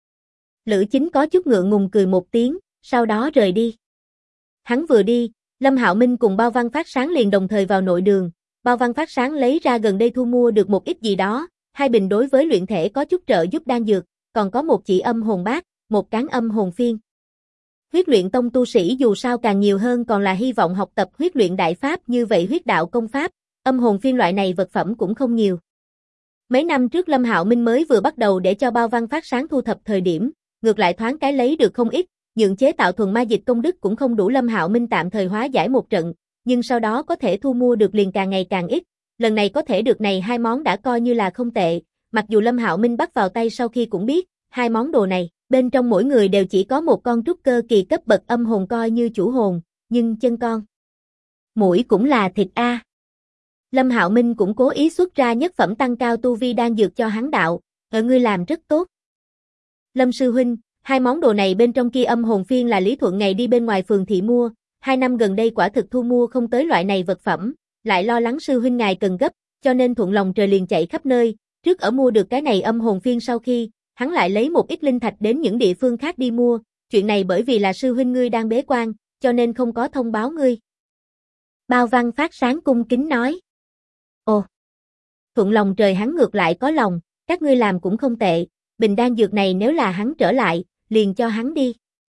Lữ Chính có chút ngượng ngùng cười một tiếng, sau đó rời đi. Hắn vừa đi, Lâm Hạo Minh cùng Bao Văn Phát Sáng liền đồng thời vào nội đường, Bao Văn Phát Sáng lấy ra gần đây thu mua được một ít gì đó, hai bình đối với luyện thể có chút trợ giúp đan dược, còn có một chỉ âm hồn bát, một cán âm hồn phiên. Huyết luyện tông tu sĩ dù sao càng nhiều hơn còn là hy vọng học tập huyết luyện đại pháp như vậy huyết đạo công pháp, âm hồn phiên loại này vật phẩm cũng không nhiều. Mấy năm trước Lâm Hạo Minh mới vừa bắt đầu để cho Bao Văn Phát Sáng thu thập thời điểm, ngược lại thoáng cái lấy được không ít, nhượng chế tạo thuần ma dịch công đức cũng không đủ Lâm Hạo Minh tạm thời hóa giải một trận, nhưng sau đó có thể thu mua được liền càng ngày càng ít, lần này có thể được này hai món đã coi như là không tệ, mặc dù Lâm Hạo Minh bắt vào tay sau khi cũng biết, hai món đồ này, bên trong mỗi người đều chỉ có một con trúc cơ kỳ cấp bậc âm hồn coi như chủ hồn, nhưng chân con mũi cũng là thịt a. Lâm Hạo Minh cũng cố ý xuất ra nhất phẩm tăng cao tu vi đan dược cho hắn đạo, ngươi làm rất tốt. Lâm sư huynh, hai món đồ này bên trong kia âm hồn phiên là Lý Thuận ngày đi bên ngoài phường thị mua, 2 năm gần đây quả thực thu mua không tới loại này vật phẩm, lại lo lắng sư huynh ngài cần gấp, cho nên thuận lòng trời liền chạy khắp nơi, trước ở mua được cái này âm hồn phiên sau khi, hắn lại lấy một ít linh thạch đến những địa phương khác đi mua, chuyện này bởi vì là sư huynh ngươi đang bế quan, cho nên không có thông báo ngươi. Bao Văn Phát Sáng cung kính nói. Ồ, thuận lòng trời hắn ngược lại có lòng, các ngươi làm cũng không tệ, bình đan dược này nếu là hắn trở lại, liền cho hắn đi.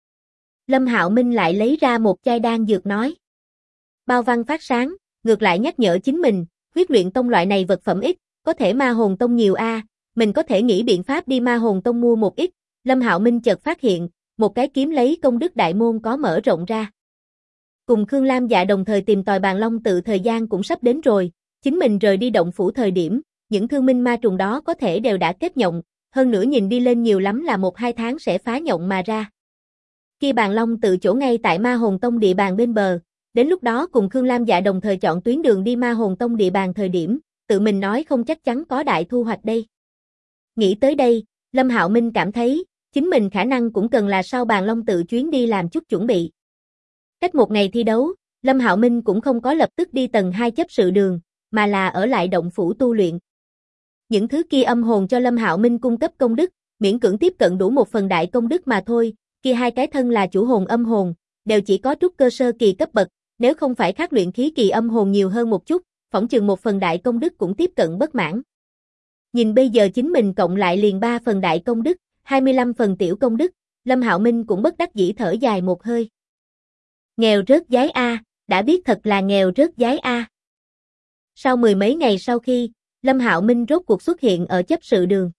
Lâm Hạo Minh lại lấy ra một chai đan dược nói. Bao Văn Phát Sáng, ngược lại nhắc nhở chính mình, huyết luyện tông loại này vật phẩm ít, có thể ma hồn tông nhiều a, mình có thể nghĩ biện pháp đi ma hồn tông mua một ít, Lâm Hạo Minh chợt phát hiện, một cái kiếm lấy công đức đại môn có mở rộng ra. Cùng Khương Lam Dạ đồng thời tìm tòi Bàn Long tự thời gian cũng sắp đến rồi, chính mình rời đi động phủ thời điểm, những thương minh ma trùng đó có thể đều đã kết nhộng, hơn nữa nhìn đi lên nhiều lắm là 1-2 tháng sẽ phá nhộng mà ra. Khi Bàn Long tự chỗ ngay tại Ma Hồn Tông địa bàn bên bờ, đến lúc đó cùng Khương Lam Dạ đồng thời chọn tuyến đường đi Ma Hồn Tông địa bàn thời điểm, tự mình nói không chắc chắn có đại thu hoạch đây. Nghĩ tới đây, Lâm Hạo Minh cảm thấy, chính mình khả năng cũng cần là sau Bàn Long tự chuyến đi làm chút chuẩn bị. Cách một ngày thi đấu, Lâm Hạo Minh cũng không có lập tức đi tầng 2 chấp sự đường, mà là ở lại động phủ tu luyện. Những thứ kia âm hồn cho Lâm Hạo Minh cung cấp công đức, miễn cưỡng tiếp cận đủ một phần đại công đức mà thôi, kia hai cái thân là chủ hồn âm hồn, đều chỉ có trúc cơ sơ kỳ cấp bậc, nếu không phải khác luyện khí kỳ âm hồn nhiều hơn một chút, phỏng chừng một phần đại công đức cũng tiếp cận bất mãn. Nhìn bây giờ chính mình cộng lại liền 3 phần đại công đức, 25 phần tiểu công đức, Lâm Hạo Minh cũng bất đắc dĩ thở dài một hơi. Nghèo rớt giái A, đã biết thật là nghèo rớt giái A. Sau 10 mấy ngày sau khi, Lâm Hạo Minh rốt cuộc xuất hiện ở chấp sự đường.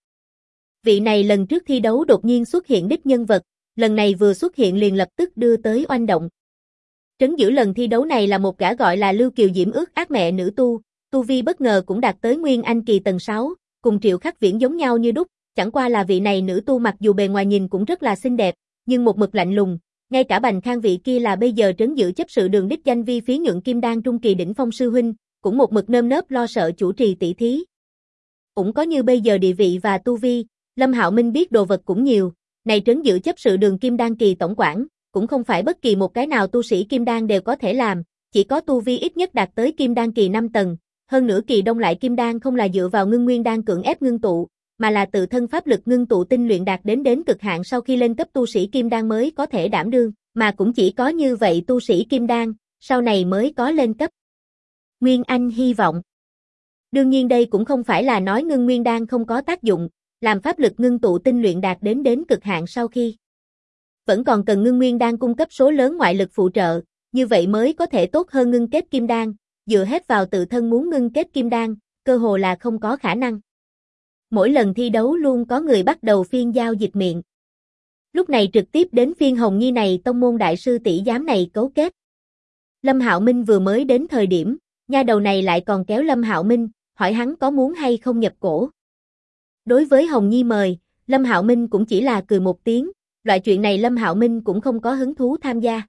Vị này lần trước thi đấu đột nhiên xuất hiện đích nhân vật, lần này vừa xuất hiện liền lập tức đưa tới oanh động. Trấn giữ lần thi đấu này là một gã gọi là Lưu Kiều Diễm ước ác mẹ nữ tu vi bất ngờ cũng đạt tới Nguyên Anh kỳ tầng 6, cùng Triệu Khắc Viễn giống nhau như đúc, chẳng qua là vị này nữ tu mặc dù bề ngoài nhìn cũng rất là xinh đẹp, nhưng một mực lạnh lùng, ngay cả Bành Khang vị kia là bây giờ trấn giữ chấp sự đường đích danh vi phí nhượng kim đan trung kỳ đỉnh phong sư huynh, cũng một mực nơm nớp lo sợ chủ trì tỷ thí. Cũng có như bây giờ địa vị và tu vi, Lâm Hạo Minh biết đồ vật cũng nhiều, này trấn giữ chấp sự đường kim đan kỳ tổng quản, cũng không phải bất kỳ một cái nào tu sĩ kim đan đều có thể làm, chỉ có tu vi ít nhất đạt tới kim đan kỳ 5 tầng, hơn nữa kỳ đông lại kim đan không là dựa vào ngưng nguyên đan cưỡng ép ngưng tụ, mà là tự thân pháp lực ngưng tụ tinh luyện đạt đến cực hạn sau khi lên cấp tu sĩ kim đan mới có thể đảm đương, mà cũng chỉ có như vậy tu sĩ kim đan, sau này mới có lên cấp Nguyên Anh hy vọng. Đương nhiên đây cũng không phải là nói ngưng nguyên đan không có tác dụng, làm pháp lực ngưng tụ tinh luyện đạt đến cực hạn sau khi vẫn còn cần ngưng nguyên đan cung cấp số lớn ngoại lực phụ trợ, như vậy mới có thể tốt hơn ngưng kết kim đan, dựa hết vào tự thân muốn ngưng kết kim đan, cơ hồ là không có khả năng. Mỗi lần thi đấu luôn có người bắt đầu phiên giao dịch miệng. Lúc này trực tiếp đến phiên Hồng Nhi này tông môn đại sư tỷ giám này cấu kết. Lâm Hạo Minh vừa mới đến thời điểm, nha đầu này lại còn kéo Lâm Hạo Minh, hỏi hắn có muốn hay không nhập cổ. Đối với Hồng Nhi mời, Lâm Hạo Minh cũng chỉ là cười một tiếng, loại chuyện này Lâm Hạo Minh cũng không có hứng thú tham gia.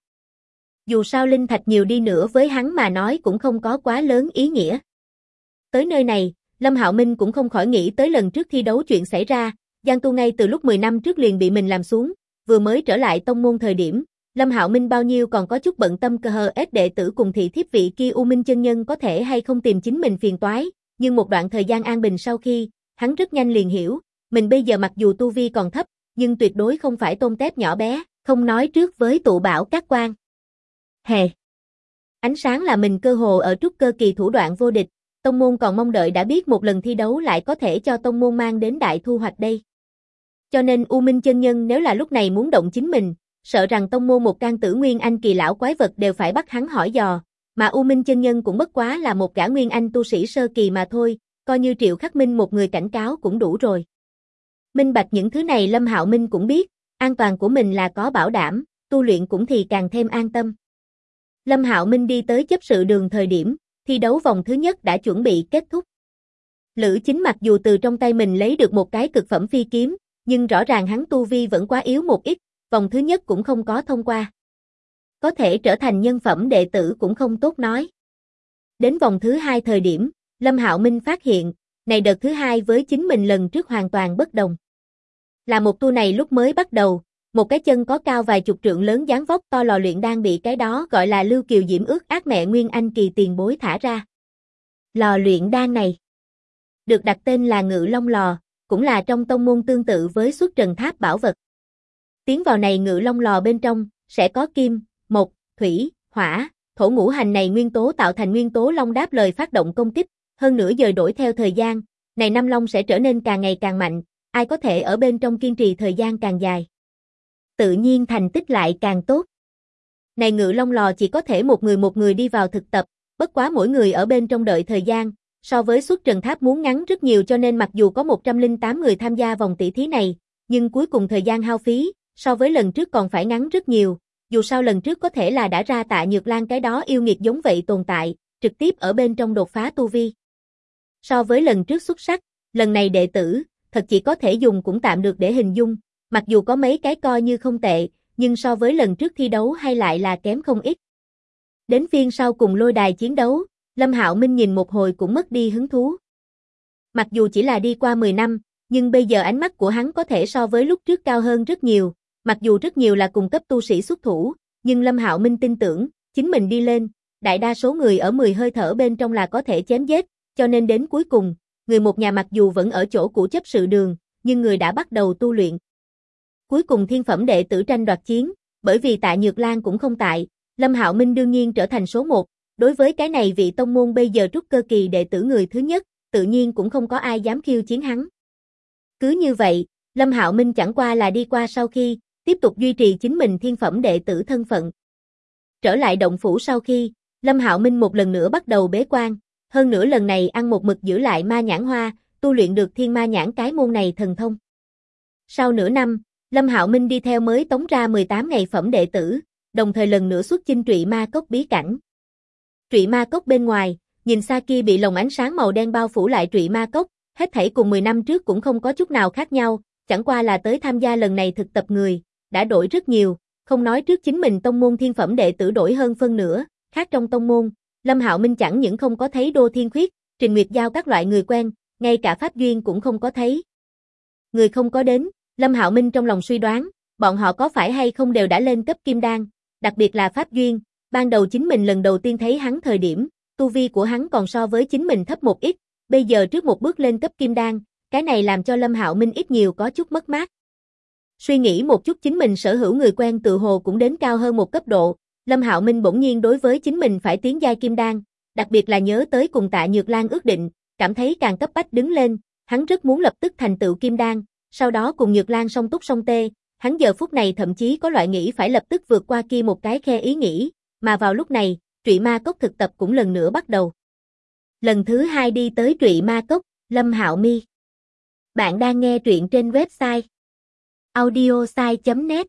Dù sao linh thạch nhiều đi nữa với hắn mà nói cũng không có quá lớn ý nghĩa. Tới nơi này, Lâm Hạo Minh cũng không khỏi nghĩ tới lần trước thi đấu chuyện xảy ra, Giang Tu ngay từ lúc 10 năm trước liền bị mình làm xuống, vừa mới trở lại tông môn thời điểm, Lâm Hạo Minh bao nhiêu còn có chút bận tâm cơ hờ ết đệ tử cùng thị thiếp vị kia U Minh chân nhân có thể hay không tìm chính mình phiền toái, nhưng một đoạn thời gian an bình sau khi, hắn rất nhanh liền hiểu, mình bây giờ mặc dù tu vi còn thấp, nhưng tuyệt đối không phải tôm tép nhỏ bé, không nói trước với tụ bảo các quan. Hề! Ánh sáng là mình cơ hồ ở trúc cơ kỳ thủ đoạn vô địch, tông môn còn mong đợi đã biết một lần thi đấu lại có thể cho tông môn mang đến đại thu hoạch đây. Cho nên U Minh chân nhân nếu là lúc này muốn động chính mình, sợ rằng tông môn một can tử Nguyên Anh kỳ lão quái vật đều phải bắt hắn hỏi dò, mà U Minh chân nhân cũng bất quá là một gã Nguyên Anh tu sĩ sơ kỳ mà thôi, coi như Triệu Khắc Minh một người cảnh cáo cũng đủ rồi. Minh bạch những thứ này Lâm Hạo Minh cũng biết, an toàn của mình là có bảo đảm, tu luyện cũng thì càng thêm an tâm. Lâm Hạo Minh đi tới chấp sự đường thời điểm, thi đấu vòng thứ nhất đã chuẩn bị kết thúc. Lữ Chính mặc dù từ trong tay mình lấy được một cái cực phẩm phi kiếm, nhưng rõ ràng hắn tu vi vẫn quá yếu một ít, vòng thứ nhất cũng không có thông qua. Có thể trở thành nhân phẩm đệ tử cũng không tốt nói. Đến vòng thứ hai thời điểm, Lâm Hạo Minh phát hiện, này đợt thứ hai với chính mình lần trước hoàn toàn bất đồng. Là một tu này lúc mới bắt đầu, một cái chân có cao vài chục trượng lớn dáng vóc to lò luyện đang bị cái đó gọi là Lưu Kiều Diễm ước ác mẹ Nguyên Anh kỳ tiền bối thả ra. Lò luyện đan này được đặt tên là Ngự Long Lò, cũng là trong tông môn tương tự với Xuất Trần Tháp bảo vật. Tiến vào này Ngự Long Lò bên trong, sẽ có kim, mộc, thủy, hỏa, thổ ngũ hành này nguyên tố tạo thành nguyên tố long đáp lời phát động công kích, hơn nữa dời đổi theo thời gian, này năm long sẽ trở nên càng ngày càng mạnh, ai có thể ở bên trong kiên trì thời gian càng dài, tự nhiên thành tích lại càng tốt. Này Ngự Long Lò chỉ có thể một người đi vào thực tập, bất quá mỗi người ở bên trong đợi thời gian, so với Xuất Trần Tháp muốn ngắn rất nhiều cho nên mặc dù có 108 người tham gia vòng tỷ thí này, nhưng cuối cùng thời gian hao phí, so với lần trước còn phải ngắn rất nhiều, dù sao lần trước có thể là đã ra Tạ Nhược Lan cái đó yêu nghiệt giống vậy tồn tại, trực tiếp ở bên trong đột phá tu vi. So với lần trước xuất sắc, lần này đệ tử, thật chỉ có thể dùng cũng tạm được để hình dung, mặc dù có mấy cái coi như không tệ, nhưng so với lần trước thi đấu hay lại là kém không ít. Đến phiên sau cùng lôi đài chiến đấu, Lâm Hạo Minh nhìn một hồi cũng mất đi hứng thú. Mặc dù chỉ là đi qua 10 năm, nhưng bây giờ ánh mắt của hắn có thể so với lúc trước cao hơn rất nhiều, mặc dù rất nhiều là cùng cấp tu sĩ xuất thủ, nhưng Lâm Hạo Minh tin tưởng, chính mình đi lên, đại đa số người ở 10 hơi thở bên trong là có thể chém giết, cho nên đến cuối cùng, người một nhà mặc dù vẫn ở chỗ cũ chấp sự đường, nhưng người đã bắt đầu tu luyện. Cuối cùng thiên phẩm đệ tử tranh đoạt chiến, bởi vì Tạ Nhược Lan cũng không tại, Lâm Hạo Minh đương nhiên trở thành số 1, đối với cái này vị tông môn bây giờ trúc cơ kỳ đệ tử người thứ nhất, tự nhiên cũng không có ai dám khiêu chiến hắn. Cứ như vậy, Lâm Hạo Minh chẳng qua là đi qua sau khi, tiếp tục duy trì chính mình thiên phẩm đệ tử thân phận. Trở lại động phủ sau khi, Lâm Hạo Minh một lần nữa bắt đầu bế quan, hơn nữa lần này ăn một mực giữ lại ma nhãn hoa, tu luyện được thiên ma nhãn cái môn này thần thông. Sau nửa năm, Lâm Hạo Minh đi theo mới tống ra 18 ngày phẩm đệ tử, đồng thời lần nữa xuất chinh Trụy Ma Cốc bí cảnh. Trụy Ma Cốc bên ngoài, nhìn xa kia bị lồng ánh sáng màu đen bao phủ lại Trụy Ma Cốc, hết thảy cùng 10 năm trước cũng không có chút nào khác nhau, chẳng qua là tới tham gia lần này thực tập người, đã đổi rất nhiều, không nói trước chính mình tông môn thiên phẩm đệ tử đổi hơn phân nửa, khác trong tông môn, Lâm Hạo Minh chẳng những không có thấy Đô Thiên Khuyết, Trình Nguyệt Giao các loại người quen, ngay cả Pháp Duyên cũng không có thấy. Người không có đến, Lâm Hạo Minh trong lòng suy đoán, bọn họ có phải hay không đều đã lên cấp kim đan, đặc biệt là Pháp Duyên, ban đầu chính mình lần đầu tiên thấy hắn thời điểm, tu vi của hắn còn so với chính mình thấp một ít, bây giờ trước một bước lên cấp kim đan, cái này làm cho Lâm Hạo Minh ít nhiều có chút mất mát. Suy nghĩ một chút chính mình sở hữu người quen tự hồ cũng đến cao hơn một cấp độ, Lâm Hạo Minh bỗng nhiên đối với chính mình phải tiến giai kim đan, đặc biệt là nhớ tới cùng Tạ Nhược Lan ước định, cảm thấy càng cấp bách đứng lên, hắn rất muốn lập tức thành tựu kim đan, sau đó cùng Nhược Lan song túc song tê, hắn giờ phút này thậm chí có loại nghĩ phải lập tức vượt qua kia một cái khe ý nghĩ, mà vào lúc này, Trụy Ma Cốc thực tập cũng lần nữa bắt đầu. Lần thứ 2 đi tới Trụy Ma Cốc, Lâm Hạo Mi. Bạn đang nghe truyện trên website audiosai.net.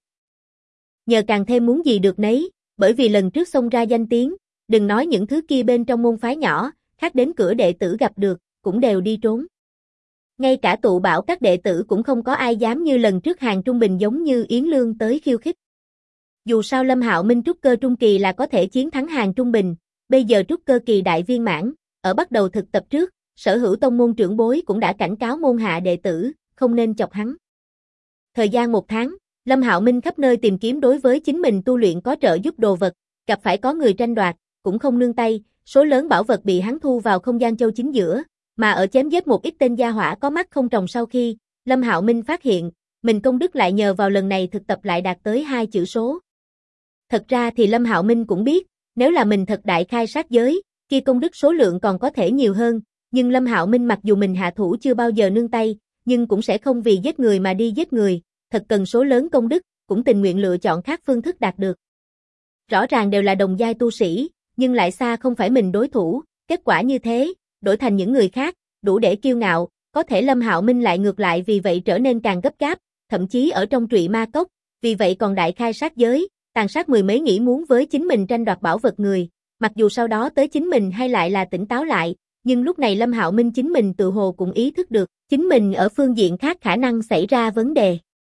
Nhờ càng thêm muốn gì được nấy, bởi vì lần trước xông ra danh tiếng, đừng nói những thứ kia bên trong môn phái nhỏ, khác đến cửa đệ tử gặp được, cũng đều đi trốn. Ngay cả tụ bảo các đệ tử cũng không có ai dám như lần trước hàng trung bình giống như Yến Lương tới khiêu khích. Dù sao Lâm Hạo Minh trúc cơ trung kỳ là có thể chiến thắng hàng trung bình, bây giờ trúc cơ kỳ đại viên mãn, ở bắt đầu thực tập trước, sở hữu tông môn trưởng bối cũng đã cảnh cáo môn hạ đệ tử, không nên chọc hắn. Thời gian 1 tháng, Lâm Hạo Minh khắp nơi tìm kiếm đối với chính mình tu luyện có trợ giúp đồ vật, gặp phải có người tranh đoạt, cũng không nương tay, số lớn bảo vật bị hắn thu vào không gian châu chính giữa, mà ở chém giết một ít tên gia hỏa có mắt không tròng sau khi, Lâm Hạo Minh phát hiện, mình công đức lại nhờ vào lần này thực tập lại đạt tới 2 chữ số. Thật ra thì Lâm Hạo Minh cũng biết, nếu là mình thật đại khai sát giới, kia công đức số lượng còn có thể nhiều hơn, nhưng Lâm Hạo Minh mặc dù mình hạ thủ chưa bao giờ nương tay, nhưng cũng sẽ không vì giết người mà đi giết người, thật cần số lớn công đức, cũng tình nguyện lựa chọn khác phương thức đạt được. Rõ ràng đều là đồng giai tu sĩ, nhưng lại xa không phải mình đối thủ, kết quả như thế, đổi thành những người khác, đủ để kiêu ngạo, có thể Lâm Hạo Minh lại ngược lại vì vậy trở nên càng gấp gáp, thậm chí ở trong Trụy Ma Cốc, vì vậy còn đại khai sát giới, tàn sát mười mấy nghĩ muốn với chính mình tranh đoạt bảo vật người, mặc dù sau đó tới chính mình hay lại là tỉnh táo lại, nhưng lúc này Lâm Hạo Minh chính mình tự hồ cũng ý thức được, chính mình ở phương diện khác khả năng xảy ra vấn đề.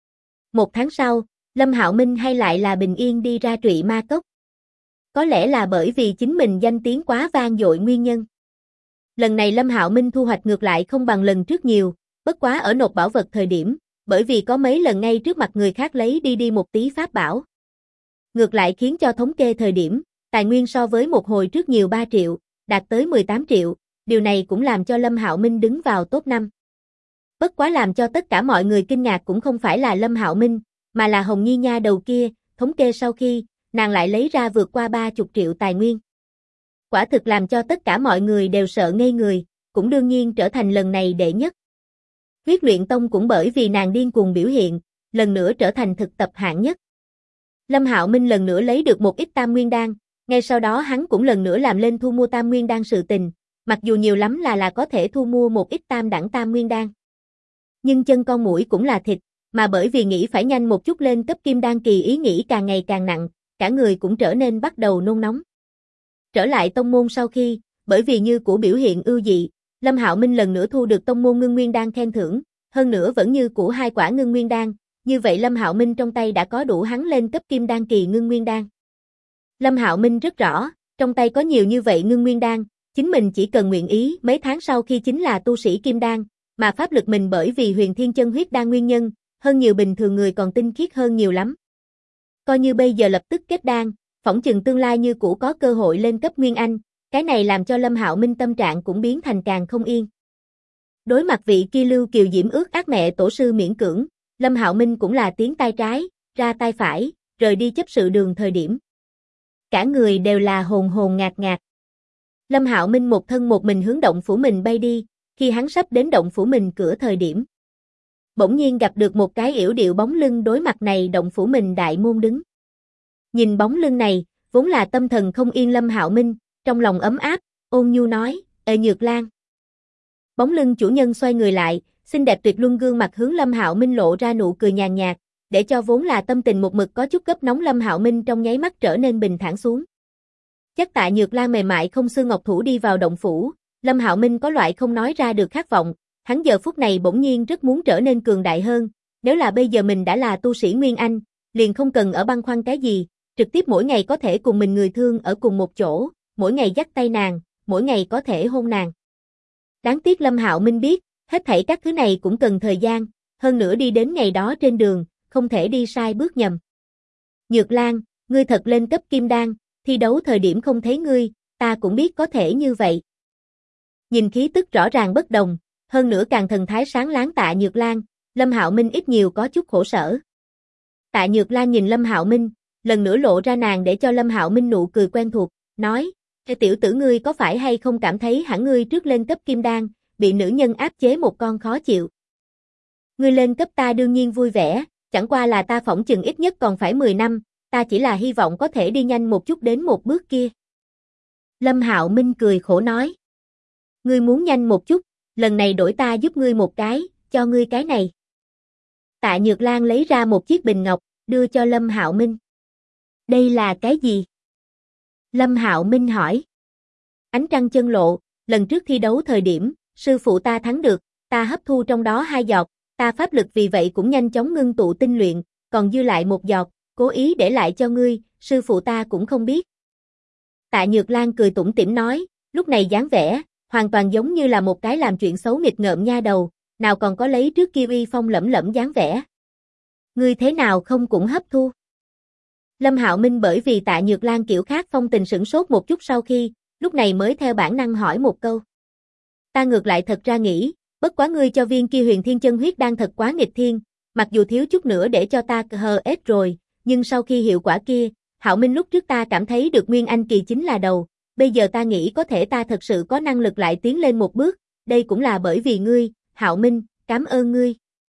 1 tháng sau, Lâm Hạo Minh hay lại là bình yên đi ra Trụy Ma Cốc. Có lẽ là bởi vì chính mình danh tiếng quá vang dội nguyên nhân. Lần này Lâm Hạo Minh thu hoạch ngược lại không bằng lần trước nhiều, bất quá ở nộp bảo vật thời điểm, bởi vì có mấy lần ngay trước mặt người khác lấy đi một tí pháp bảo. Ngược lại khiến cho thống kê thời điểm, tài nguyên so với một hồi trước nhiều 3 triệu, đạt tới 18 triệu, điều này cũng làm cho Lâm Hạo Minh đứng vào top 5. Bất quá làm cho tất cả mọi người kinh ngạc cũng không phải là Lâm Hạo Minh, mà là Hồng Nhi nha đầu kia, thống kê sau khi, nàng lại lấy ra vượt qua 30 triệu tài nguyên. Quả thực làm cho tất cả mọi người đều sợ ngây người, cũng đương nhiên trở thành lần này đệ nhất. Huyết Luyện Tông cũng bởi vì nàng điên cuồng biểu hiện, lần nữa trở thành thực tập hạng nhất. Lâm Hạo Minh lần nữa lấy được một ít tam nguyên đan, ngay sau đó hắn cũng lần nữa làm lên thu mua tam nguyên đan sự tình, mặc dù nhiều lắm là có thể thu mua một ít tam đẳng tam nguyên đan. Nhưng chân con muỗi cũng là thịt, Mà bởi vì nghĩ phải nhanh một chút lên cấp kim đan kỳ ý nghĩ càng ngày càng nặng, cả người cũng trở nên bắt đầu nôn nóng. Trở lại tông môn sau khi, bởi vì Như Cũ biểu hiện ưu dị, Lâm Hạo Minh lần nữa thu được tông môn ngưng nguyên đan khen thưởng, hơn nữa vẫn Như Cũ 2 quả ngưng nguyên đan, như vậy Lâm Hạo Minh trong tay đã có đủ hắn lên cấp kim đan kỳ ngưng nguyên đan. Lâm Hạo Minh rất rõ, trong tay có nhiều như vậy ngưng nguyên đan, chính mình chỉ cần nguyện ý mấy tháng sau khi chính là tu sĩ kim đan, mà pháp lực mình bởi vì huyền thiên chân huyết đan nguyên nhân, hơn nhiều bình thường người còn tinh khiết hơn nhiều lắm. Coi như bây giờ lập tức kết đan, phỏng chừng tương lai Như Cũ có cơ hội lên cấp nguyên anh, cái này làm cho Lâm Hạo Minh tâm trạng cũng biến thành càng không yên. Đối mặt vị kia Lưu Kiều Diễm ước ác mẹ tổ sư miễn cưỡng, Lâm Hạo Minh cũng là tiến tay trái, ra tay phải, rời đi chấp sự đường thời điểm. Cả người đều là hồn hồn ngạt ngạt. Lâm Hạo Minh một thân một mình hướng động phủ mình bay đi, khi hắn sắp đến động phủ mình cửa thời điểm. Bỗng nhiên gặp được một cái yểu điệu bóng lưng đối mặt này động phủ mình đại môn đứng. Nhìn bóng lưng này, vốn là tâm thần không yên Lâm Hạo Minh, trong lòng ấm áp, ôn nhu nói, "Ê Nhược Lan." Bóng lưng chủ nhân xoay người lại, xinh đẹp tuyệt luân gương mặt hướng Lâm Hạo Minh lộ ra nụ cười nhàn nhạt, để cho vốn là tâm tình một mực có chút gấp nóng Lâm Hạo Minh trong nháy mắt trở nên bình thản xuống. Chắc Tạ Nhược Lan mềm mại không xương ngọc thủ đi vào động phủ, Lâm Hạo Minh có loại không nói ra được khát vọng, hắn giờ phút này bỗng nhiên rất muốn trở nên cường đại hơn, nếu là bây giờ mình đã là tu sĩ Nguyên Anh, liền không cần ở băn khoăn cái gì, trực tiếp mỗi ngày có thể cùng mình người thương ở cùng một chỗ, mỗi ngày dắt tay nàng, mỗi ngày có thể hôn nàng. Đáng tiếc Lâm Hạo Minh biết, hết thảy các thứ này cũng cần thời gian, hơn nữa đi đến ngày đó trên đường, không thể đi sai bước nhầm. Nhược Lan, ngươi thật lên cấp kim đan, thi đấu thời điểm không thấy ngươi, ta cũng biết có thể như vậy. Nhìn khí tức rõ ràng bất đồng, hơn nữa càng thần thái sáng láng Tạ Nhược Lan, Lâm Hạo Minh ít nhiều có chút khổ sở. Tạ Nhược Lan nhìn Lâm Hạo Minh, lần nữa lộ ra nàng để cho Lâm Hạo Minh nụ cười quen thuộc, nói, tiểu tử ngươi có phải hay không cảm thấy hẳn ngươi trước lên cấp kim đan, bị nữ nhân áp chế một con khó chịu. Ngươi lên cấp ta đương nhiên vui vẻ, chẳng qua là ta phỏng chừng ít nhất còn phải 10 năm, ta chỉ là hy vọng có thể đi nhanh một chút đến một bước kia. Lâm Hạo Minh cười khổ nói. Ngươi muốn nhanh một chút, lần này đổi ta giúp ngươi một cái, cho ngươi cái này. Tạ Nhược Lan lấy ra một chiếc bình ngọc, đưa cho Lâm Hạo Minh. Đây là cái gì? Lâm Hạo Minh hỏi. Ánh trăng chân lộ, lần trước thi đấu thời điểm, sư phụ ta thắng được, ta hấp thu trong đó 2 giọt, ta pháp lực vì vậy cũng nhanh chóng ngưng tụ tinh luyện, còn dư lại 1 giọt, cố ý để lại cho ngươi, sư phụ ta cũng không biết. Tạ Nhược Lan cười tủm tỉm nói, lúc này dáng vẻ, hoàn toàn giống như là một cái làm chuyện xấu nghịch ngợm nha đầu, nào còn có lấy trước kia uy phong lẫm lẫm dáng vẻ. Ngươi thế nào không cũng hấp thu? Lâm Hạo Minh bởi vì Tạ Nhược Lan kiểu khác phong tình sửng sốt một chút sau khi, lúc này mới theo bản năng hỏi một câu. Ta ngược lại thật ra nghĩ, bất quá ngươi cho viên kia huyền thiên chân huyết đang thật quá nghịch thiên, mặc dù thiếu chút nữa để cho ta hờ ết rồi, nhưng sau khi hiệu quả kia, Hạo Minh lúc trước ta cảm thấy được Nguyên Anh kỳ chính là đầu, bây giờ ta nghĩ có thể ta thật sự có năng lực lại tiến lên một bước, đây cũng là bởi vì ngươi, Hạo Minh, cảm ơn ngươi.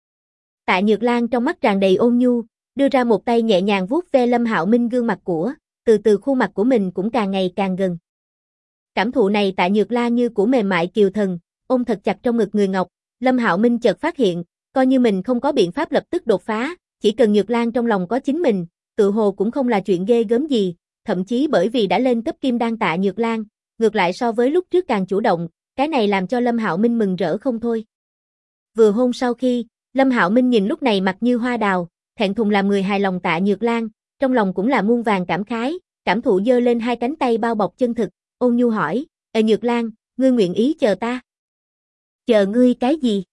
Tạ Nhược Lan trong mắt tràn đầy ôn nhu, đưa ra một tay nhẹ nhàng vuốt ve Lâm Hạo Minh gương mặt của, từ từ khuôn mặt của mình cũng càng ngày càng gần. Cảm thụ này Tạ Nhược Lan như của mềm mại kiều thần, ôm thật chặt trong ngực người ngọc, Lâm Hạo Minh chợt phát hiện, coi như mình không có biện pháp lập tức đột phá, chỉ cần Nhược Lan trong lòng có chính mình, tự hồ cũng không là chuyện ghê gớm gì, thậm chí bởi vì đã lên cấp kim đan Tạ Nhược Lan, ngược lại so với lúc trước càng chủ động, cái này làm cho Lâm Hạo Minh mừng rỡ không thôi. Vừa hôn sau khi, Lâm Hạo Minh nhìn lúc này mặt như hoa đào, thẹn thùng làm người hài lòng Tạ Nhược Lan, trong lòng cũng là muôn vàn cảm khái, cảm thụ giơ lên 2 cánh tay bao bọc chân thực, ôn nhu hỏi, Nhược Lan, ngươi nguyện ý chờ ta? Chờ ngươi cái gì?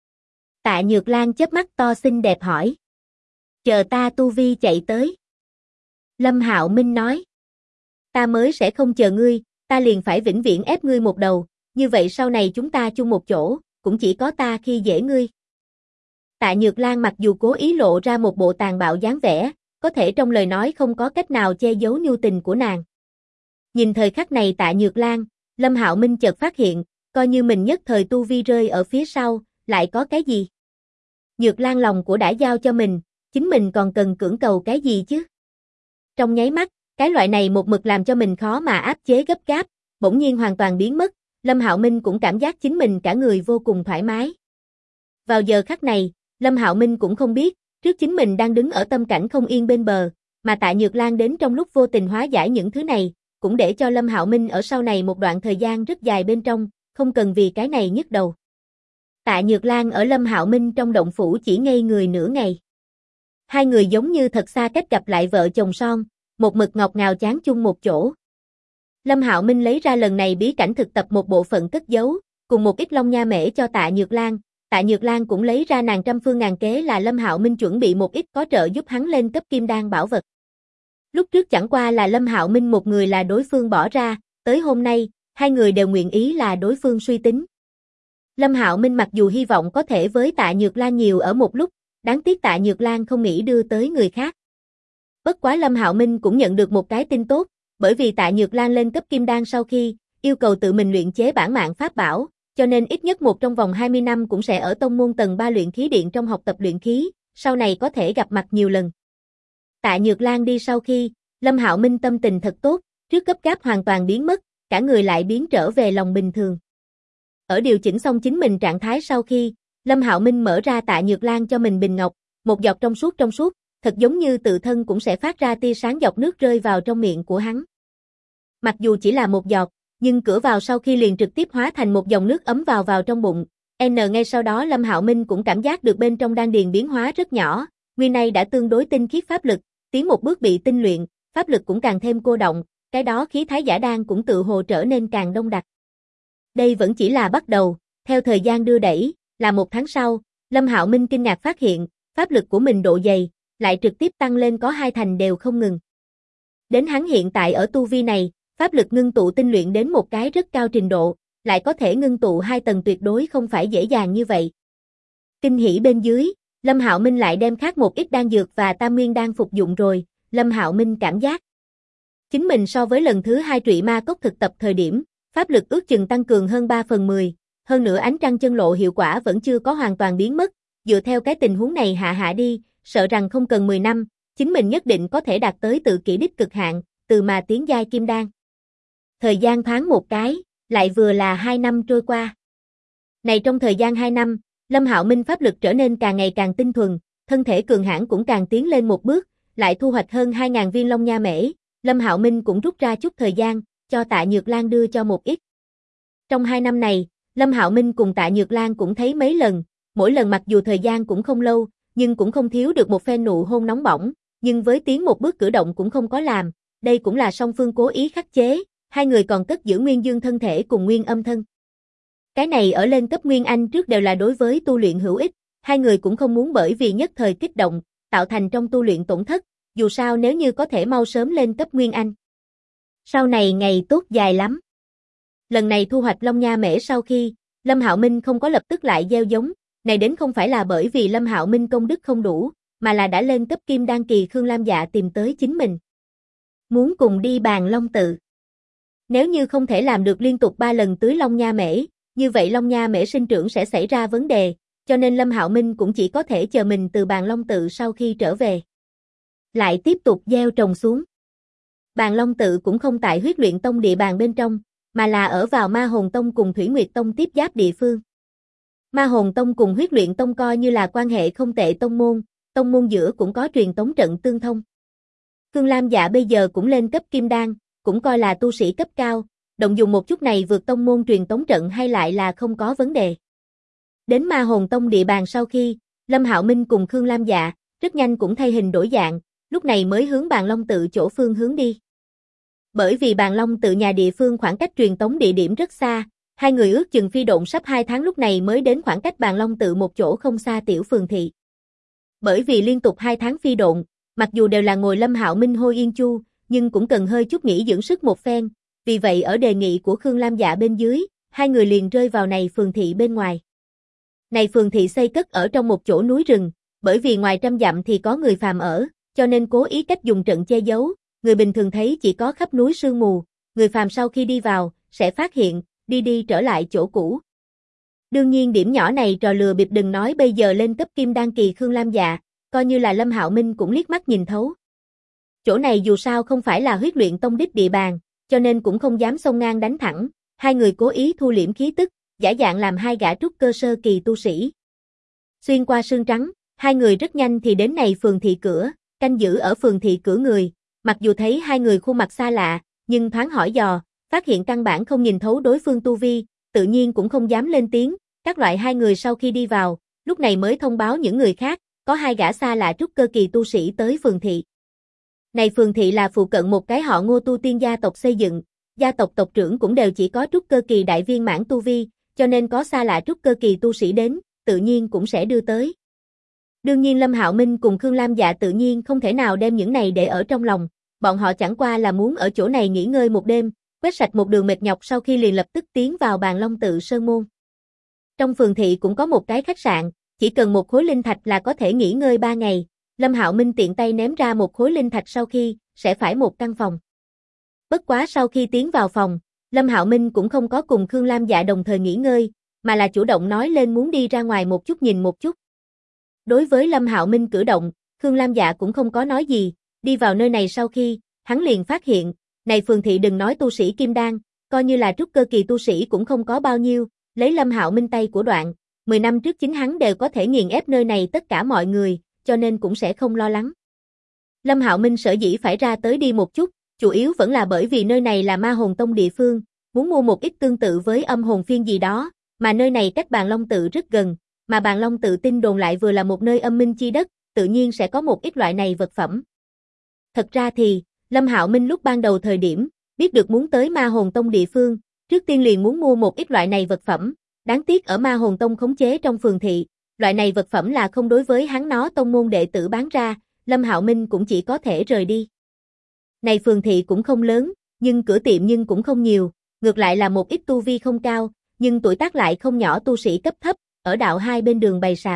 Tạ Nhược Lan chớp mắt to xinh đẹp hỏi. Chờ ta tu vi chạy tới. Lâm Hạo Minh nói. Ta mới sẽ không chờ ngươi, ta liền phải vĩnh viễn ép ngươi một đầu, như vậy sau này chúng ta chung một chỗ, cũng chỉ có ta khi dễ ngươi. Tạ Nhược Lan mặc dù cố ý lộ ra một bộ tàn bạo dáng vẻ, có thể trong lời nói không có cách nào che giấu nhu tình của nàng. Nhìn thời khắc này Tạ Nhược Lan, Lâm Hạo Minh chợt phát hiện, coi như mình nhất thời tu vi rơi ở phía sau, lại có cái gì? Nhược Lan lòng của đã giao cho mình, chính mình còn cần cưỡng cầu cái gì chứ? Trong nháy mắt, cái loại này một mực làm cho mình khó mà áp chế gấp gáp, bỗng nhiên hoàn toàn biến mất, Lâm Hạo Minh cũng cảm giác chính mình cả người vô cùng thoải mái. Vào giờ khắc này, Lâm Hạo Minh cũng không biết, trước chính mình đang đứng ở tâm cảnh không yên bên bờ, mà Tạ Nhược Lan đến trong lúc vô tình hóa giải những thứ này, cũng để cho Lâm Hạo Minh ở sau này một đoạn thời gian rất dài bên trong, không cần vì cái này nhức đầu. Tạ Nhược Lan ở Lâm Hạo Minh trong động phủ chỉ ngây người nửa ngày. Hai người giống như thật xa cách gặp lại vợ chồng son, một mực ngọt ngào chán chung một chỗ. Lâm Hạo Minh lấy ra lần này bí cảnh thực tập một bộ phận cất giấu, cùng một ít long nha mễ cho Tạ Nhược Lan. Tạ Nhược Lan cũng lấy ra nàng trăm phương ngàn kế là Lâm Hạo Minh chuẩn bị một ít có trợ giúp hắn lên cấp kim đan bảo vật. Lúc trước chẳng qua là Lâm Hạo Minh một người là đối phương bỏ ra, tới hôm nay, hai người đều nguyện ý là đối phương suy tính. Lâm Hạo Minh mặc dù hy vọng có thể với Tạ Nhược Lan nhiều ở một lúc, đáng tiếc Tạ Nhược Lan không nghĩ đưa tới người khác. Bất quá Lâm Hạo Minh cũng nhận được một cái tin tốt, bởi vì Tạ Nhược Lan lên cấp kim đan sau khi yêu cầu tự mình luyện chế bản mạng pháp bảo, cho nên ít nhất một trong vòng 20 năm cũng sẽ ở tông môn tầng 3 luyện khí điện trong học tập luyện khí, sau này có thể gặp mặt nhiều lần. Tạ Nhược Lan đi sau khi, Lâm Hạo Minh tâm tình thật tốt, trước gấp gáp hoàn toàn biến mất, cả người lại biến trở về lòng bình thường. Ở điều chỉnh xong chính mình trạng thái sau khi, Lâm Hạo Minh mở ra Tạ Nhược Lan cho mình bình ngọc, một giọt trong suốt, thật giống như tự thân cũng sẽ phát ra tia sáng giọt nước rơi vào trong miệng của hắn. Mặc dù chỉ là một giọt, nhưng cửa vào sau khi liền trực tiếp hóa thành một dòng nước ấm vào trong bụng. Ngay sau đó Lâm Hạo Minh cũng cảm giác được bên trong đan điền biến hóa rất nhỏ, nguyên này đã tương đối tinh khiết pháp lực, tiến một bước bị tinh luyện, pháp lực cũng càng thêm cô động, cái đó khí thái giả đan cũng tự hồ trở nên càng đông đặc. Đây vẫn chỉ là bắt đầu, theo thời gian đưa đẩy, là một tháng sau, Lâm Hạo Minh kinh ngạc phát hiện, pháp lực của mình độ dày, lại trực tiếp tăng lên có 2 thành đều không ngừng. Đến hắn hiện tại ở tu vi này, pháp lực ngưng tụ tinh luyện đến một cái rất cao trình độ, lại có thể ngưng tụ 2 tầng tuyệt đối không phải dễ dàng như vậy. Kinh hỉ bên dưới, Lâm Hạo Minh lại đem khác một ít đan dược và tam nguyên đan phục dụng rồi, Lâm Hạo Minh cảm giác chính mình so với lần thứ 2 Trụy Ma Cốc thực tập thời điểm, pháp lực ước chừng tăng cường hơn 3/10, hơn nữa ánh trăng chân lộ hiệu quả vẫn chưa có hoàn toàn biến mất, dựa theo cái tình huống này hạ đi, sợ rằng không cần 10 năm, chính mình nhất định có thể đạt tới tự kỷ đích cực hạn, từ mà tiến giai kim đan. Thời gian thoáng một cái, lại vừa là 2 năm trôi qua. Này trong thời gian 2 năm, Lâm Hạo Minh pháp lực trở nên càng ngày càng tinh thuần, thân thể cường hãn cũng càng tiến lên một bước, lại thu hoạch hơn 2.000 viên long nha mễ, Lâm Hạo Minh cũng rút ra chút thời gian, cho Tạ Nhược Lan đưa cho một ít. Trong 2 năm này, Lâm Hạo Minh cùng Tạ Nhược Lan cũng thấy mấy lần, mỗi lần mặc dù thời gian cũng không lâu, nhưng cũng không thiếu được một phen nụ hôn nóng bỏng, nhưng với tiến một bước cử động cũng không có làm, đây cũng là song phương cố ý khắc chế, hai người còn cất giữ nguyên dương thân thể cùng nguyên âm thân. Cái này ở lên cấp Nguyên Anh trước đều là đối với tu luyện hữu ích, hai người cũng không muốn bởi vì nhất thời kích động, tạo thành trong tu luyện tổn thất, dù sao nếu như có thể mau sớm lên cấp Nguyên Anh. Sau này ngày tốt dài lắm. Lần này thu hoạch long nha mễ sau khi, Lâm Hạo Minh không có lập tức lại gieo giống, này đến không phải là bởi vì Lâm Hạo Minh công đức không đủ, mà là đã lên cấp kim đan kỳ Khương Lam Dạ tìm tới chính mình. Muốn cùng đi bàn long tự. Nếu như không thể làm được liên tục 3 lần tưới long nha mễ, như vậy long nha mễ sinh trưởng sẽ xảy ra vấn đề, cho nên Lâm Hạo Minh cũng chỉ có thể chờ mình từ bàn long tự sau khi trở về. Lại tiếp tục gieo trồng xuống. Bàn long tự cũng không tại huyết luyện tông địa bàn bên trong, mà là ở vào Ma Hồn Tông cùng Thủy Nguyệt Tông tiếp giáp địa phương. Ma Hồn Tông cùng huyết luyện tông coi như là quan hệ không tệ tông môn giữa cũng có truyền tống trận tương thông. Khương Lam Dạ bây giờ cũng lên cấp kim đan, cũng coi là tu sĩ cấp cao, động dùng một chút này vượt tông môn truyền tống trận hay lại là không có vấn đề. Đến Ma Hồn Tông địa bàn sau khi, Lâm Hạo Minh cùng Khương Lam Dạ, rất nhanh cũng thay hình đổi dạng, lúc này mới hướng Bàn Long tự chỗ phương hướng đi. Bởi vì Bàn Long tự nhà địa phương khoảng cách truyền tống địa điểm rất xa, hai người ước chừng phi độn sắp 2 tháng lúc này mới đến khoảng cách Bàn Long tự một chỗ không xa tiểu phường thị. Bởi vì liên tục 2 tháng phi độn, mặc dù đều là ngồi Lâm Hạo Minh hôi yên chu, nhưng cũng cần hơi chút nghỉ dưỡng sức một phen, vì vậy ở đề nghị của Khương Lam Dạ bên dưới, hai người liền rơi vào này phường thị bên ngoài. Này phường thị xây cất ở trong một chỗ núi rừng, bởi vì ngoài 100 dặm thì có người phàm ở, cho nên cố ý cách dùng trận che giấu, người bình thường thấy chỉ có khắp núi sương mù, người phàm sau khi đi vào, sẽ phát hiện, đi trở lại chỗ cũ. Đương nhiên điểm nhỏ này trò lừa bịp đừng nói bây giờ lên cấp kim đan kỳ Khương Lam Dạ, coi như là Lâm Hạo Minh cũng liếc mắt nhìn thấu. Chỗ này dù sao không phải là huyết luyện tông đích địa bàn, cho nên cũng không dám xông ngang đánh thẳng, hai người cố ý thu liễm khí tức, giả dạng làm hai gã trúc cơ sơ kỳ tu sĩ. Xuyên qua sương trắng, hai người rất nhanh thì đến này phường thị cửa, canh giữ ở phường thị cửa người, mặc dù thấy hai người khuôn mặt xa lạ, nhưng thoáng hỏi dò, phát hiện căn bản không nhìn thấu đối phương tu vi, tự nhiên cũng không dám lên tiếng, các loại hai người sau khi đi vào, lúc này mới thông báo những người khác, có hai gã xa lạ trúc cơ kỳ tu sĩ tới phường thị. Này phường thị là phụ cận một cái họ Ngô tu tiên gia tộc xây dựng, gia tộc tộc trưởng cũng đều chỉ có trúc cơ kỳ đại viên mãn tu vi, cho nên có xa lạ trúc cơ kỳ tu sĩ đến, tự nhiên cũng sẽ đưa tới. Đương nhiên Lâm Hạo Minh cùng Khương Lam Dạ tự nhiên không thể nào đem những này để ở trong lòng, bọn họ chẳng qua là muốn ở chỗ này nghỉ ngơi một đêm, quét sạch một đường mệt nhọc sau khi liền lập tức tiến vào Bàn Long Tự Sơn Môn. Trong phường thị cũng có một cái khách sạn, chỉ cần một khối linh thạch là có thể nghỉ ngơi 3 ngày, Lâm Hạo Minh tiện tay ném ra một khối linh thạch sau khi, sẽ phải một căn phòng. Bất quá sau khi tiến vào phòng, Lâm Hạo Minh cũng không có cùng Khương Lam Dạ đồng thời nghỉ ngơi, mà là chủ động nói lên muốn đi ra ngoài một chút nhìn một chút. Đối với Lâm Hạo Minh cử động, Khương Lam Dạ cũng không có nói gì, đi vào nơi này sau khi, hắn liền phát hiện, này phường thị đừng nói tu sĩ kim đan, coi như là trúc cơ kỳ tu sĩ cũng không có bao nhiêu, lấy Lâm Hạo Minh tay của đoạn, 10 năm trước chính hắn đều có thể nghiền ép nơi này tất cả mọi người, cho nên cũng sẽ không lo lắng. Lâm Hạo Minh sở dĩ phải ra tới đi một chút, chủ yếu vẫn là bởi vì nơi này là Ma Hồn Tông địa phương, muốn mua một ít tương tự với âm hồn phiên gì đó, mà nơi này cách Bàn Long Tự rất gần, mà Bàn Long Tự tin đồn lại vừa là một nơi âm minh chi đất, tự nhiên sẽ có một ít loại này vật phẩm. Thật ra thì, Lâm Hạo Minh lúc ban đầu thời điểm, biết được muốn tới Ma Hồn Tông địa phương, trước tiên liền muốn mua một ít loại này vật phẩm, đáng tiếc ở Ma Hồn Tông khống chế trong phường thị, loại này vật phẩm là không đối với hắn nó tông môn đệ tử bán ra, Lâm Hạo Minh cũng chỉ có thể rời đi. Này phường thị cũng không lớn, nhưng cửa tiệm nhưng cũng không nhiều, ngược lại là một ít tu vi không cao, nhưng tuổi tác lại không nhỏ tu sĩ cấp thấp, ở đạo hai bên đường bày sạp.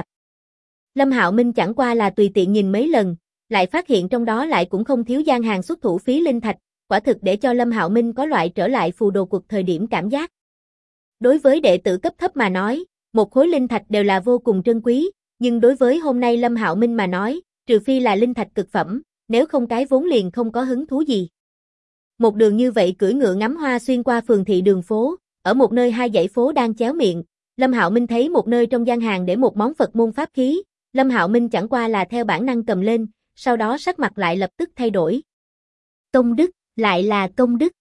Lâm Hạo Minh chẳng qua là tùy tiện nhìn mấy lần, lại phát hiện trong đó lại cũng không thiếu gian hàng xuất thủ phí linh thạch, quả thực để cho Lâm Hạo Minh có loại trở lại phù đồ cuộc thời điểm cảm giác. Đối với đệ tử cấp thấp mà nói, một khối linh thạch đều là vô cùng trân quý, nhưng đối với hôm nay Lâm Hạo Minh mà nói, trừ phi là linh thạch cực phẩm, nếu không cái vốn liền không có hứng thú gì. Một đường như vậy cưỡi ngựa ngắm hoa xuyên qua phường thị đường phố, ở một nơi hai dãy phố đang chéo miệng, Lâm Hạo Minh thấy một nơi trong gian hàng để một món Phật môn pháp khí, Lâm Hạo Minh chẳng qua là theo bản năng cầm lên, sau đó sắc mặt lại lập tức thay đổi. Công đức, lại là công đức.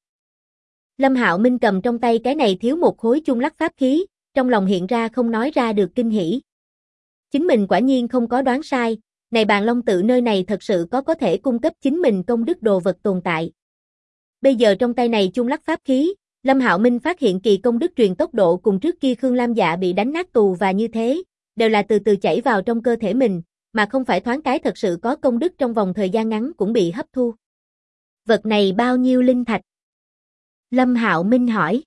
Lâm Hạo Minh cầm trong tay cái này thiếu một khối chung lắc pháp khí, trong lòng hiện ra không nói ra được kinh hỉ. Chính mình quả nhiên không có đoán sai, này Bàn Long Tự nơi này thật sự có thể cung cấp chính mình công đức đồ vật tồn tại. Bây giờ trong tay này chung lắc pháp khí, Lâm Hạo Minh phát hiện kỳ công đức truyền tốc độ cùng trước kia Khương Lam Dạ bị đánh nát tù và như thế, đều là từ từ chảy vào trong cơ thể mình, mà không phải thoáng cái thật sự có công đức trong vòng thời gian ngắn cũng bị hấp thu. Vật này bao nhiêu linh thạch? Lâm Hạo Minh hỏi.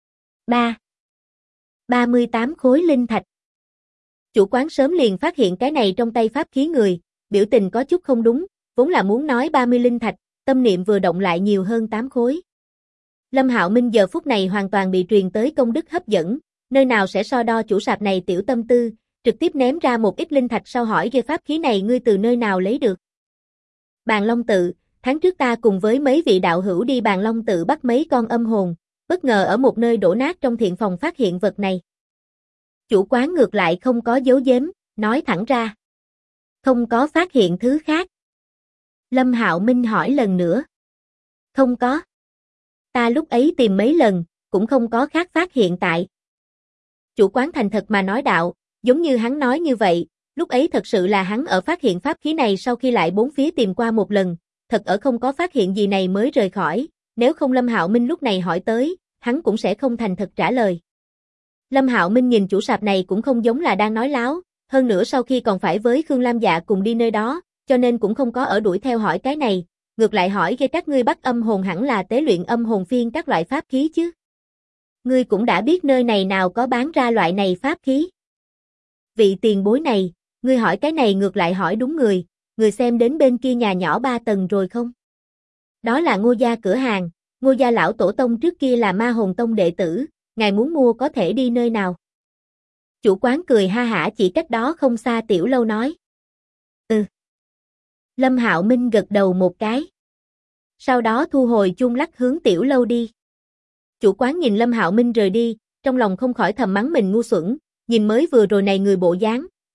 38 khối linh thạch. Chủ quán sớm liền phát hiện cái này trong tay pháp khí người, biểu tình có chút không đúng, vốn là muốn nói 30 linh thạch, tâm niệm vừa động lại nhiều hơn 8 khối. Lâm Hạo Minh giờ phút này hoàn toàn bị truyền tới công đức hấp dẫn, nơi nào sẽ so đo chủ sạp này tiểu tâm tư, trực tiếp ném ra một ít linh thạch sau hỏi về pháp khí này ngươi từ nơi nào lấy được. Bàn Long Tự, tháng trước ta cùng với mấy vị đạo hữu đi Bàn Long Tự bắt mấy con âm hồn, bất ngờ ở một nơi đổ nát trong thiện phòng phát hiện vật này. Chủ quán ngược lại không có giấu giếm, nói thẳng ra. Không có phát hiện thứ khác. Lâm Hạo Minh hỏi lần nữa. Không có. Ta lúc ấy tìm mấy lần, cũng không có khác phát hiện tại. Chủ quán thành thật mà nói đạo, giống như hắn nói như vậy, lúc ấy thật sự là hắn ở phát hiện pháp khí này sau khi lại bốn phía tìm qua một lần, thật ở không có phát hiện gì này mới rời khỏi, nếu không Lâm Hạo Minh lúc này hỏi tới, hắn cũng sẽ không thành thật trả lời. Lâm Hạo Minh nhìn chủ sạp này cũng không giống là đang nói láo, hơn nữa sau khi còn phải với Khương Lam Dạ cùng đi nơi đó, cho nên cũng không có ở đuổi theo hỏi cái này, ngược lại hỏi về các ngươi bắt âm hồn hẳn là tế luyện âm hồn phiên các loại pháp khí chứ. Ngươi cũng đã biết nơi này nào có bán ra loại này pháp khí. Vị tiền bối này, ngươi hỏi cái này ngược lại hỏi đúng người, người xem đến bên kia nhà nhỏ 3 tầng rồi không? Đó là Ngô gia cửa hàng, Ngô gia lão tổ tông trước kia là Ma Hồn Tông đệ tử, ngài muốn mua có thể đi nơi nào? Chủ quán cười ha hả chỉ cách đó không xa tiểu lâu nói. Ừ. Lâm Hạo Minh gật đầu một cái. Sau đó thu hồi chung lắc hướng tiểu lâu đi. Chủ quán nhìn Lâm Hạo Minh rời đi, trong lòng không khỏi thầm mắng mình ngu xuẩn, nhìn mới vừa rồi này người bộ dáng,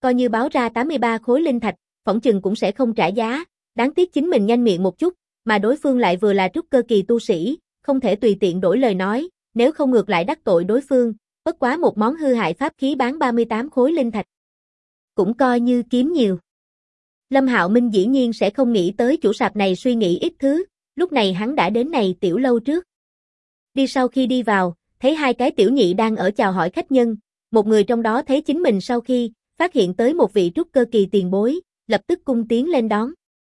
coi như báo ra 83 khối linh thạch, phỏng chừng cũng sẽ không trả giá, đáng tiếc chính mình nhanh miệng một chút, mà đối phương lại vừa là trúc cơ kỳ tu sĩ, không thể tùy tiện đổi lời nói, nếu không ngược lại đắc tội đối phương, bất quá một món hư hại pháp khí bán 38 khối linh thạch. Cũng coi như kiếm nhiều. Lâm Hạo Minh dĩ nhiên sẽ không nghĩ tới chủ sạp này suy nghĩ ít thứ, lúc này hắn đã đến này tiểu lâu trước. Đi sau khi đi vào, thấy hai cái tiểu nhị đang ở chào hỏi khách nhân, một người trong đó thấy chính mình sau khi phát hiện tới một vị trúc cơ kỳ tiền bối, lập tức cung tiến lên đón.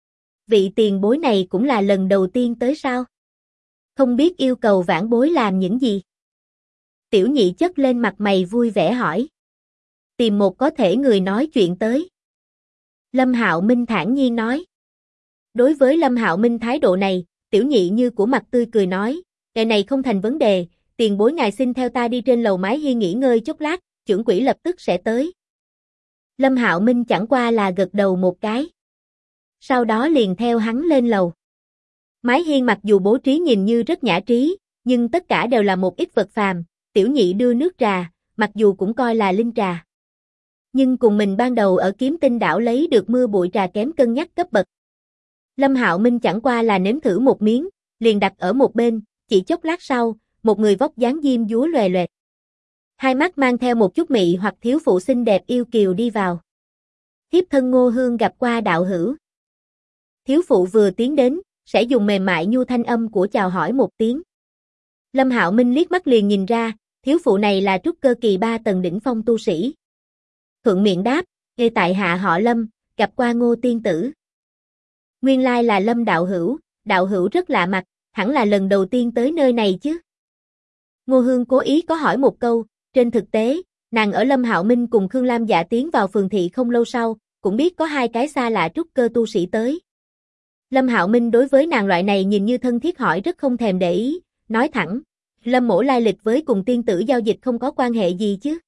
Vị tiền bối này cũng là lần đầu tiên tới sao? Không biết yêu cầu vãn bối làm những gì? Tiểu nhị chất lên mặt mày vui vẻ hỏi. Tìm một có thể người nói chuyện tới. Lâm Hạo Minh thản nhiên nói. Đối với Lâm Hạo Minh thái độ này, tiểu nhị như của mặt tươi cười nói, ngày này không thành vấn đề, tiền bối ngài xin theo ta đi trên lầu mái hiên nghỉ ngơi chốc lát, trưởng quỹ lập tức sẽ tới. Lâm Hạo Minh chẳng qua là gật đầu một cái. Sau đó liền theo hắn lên lầu. Mái hiên mặc dù bố trí nhìn như rất nhã trí, nhưng tất cả đều là một ít vật phàm, tiểu nhị đưa nước trà, mặc dù cũng coi là linh trà. Nhưng cùng mình ban đầu ở Kiếm Tinh đảo lấy được mưa bụi trà kém cân nhắc cấp bậc. Lâm Hạo Minh chẳng qua là nếm thử một miếng, liền đặt ở một bên, chỉ chốc lát sau, một người vóc dáng diêm dúa loè loẹt. Hai mắt mang theo một chút mị hoặc thiếu phụ xinh đẹp yêu kiều đi vào. Thiếp thân Ngô Hương gặp qua đạo hữu. Thiếu phụ vừa tiến đến, sẽ dùng mềm mại nhu thanh âm của chào hỏi một tiếng. Lâm Hạo Minh liếc mắt liền nhìn ra, thiếu phụ này là trúc cơ kỳ 3 tầng đỉnh phong tu sĩ. Thuận miệng đáp, "Ê tại hạ họ Lâm, gặp qua Ngô tiên tử." Nguyên lai là Lâm đạo hữu rất lạ mặt, hẳn là lần đầu tiên tới nơi này chứ. Ngô Hương cố ý có hỏi một câu, trên thực tế, nàng ở Lâm Hạo Minh cùng Khương Lam Dạ tiến vào phường thị không lâu sau, cũng biết có hai cái xa lạ trúc cơ tu sĩ tới. Lâm Hạo Minh đối với nàng loại này nhìn như thân thiết hỏi rất không thèm để ý, nói thẳng, Lâm mỗ lai lịch với cùng tiên tử giao dịch không có quan hệ gì chứ.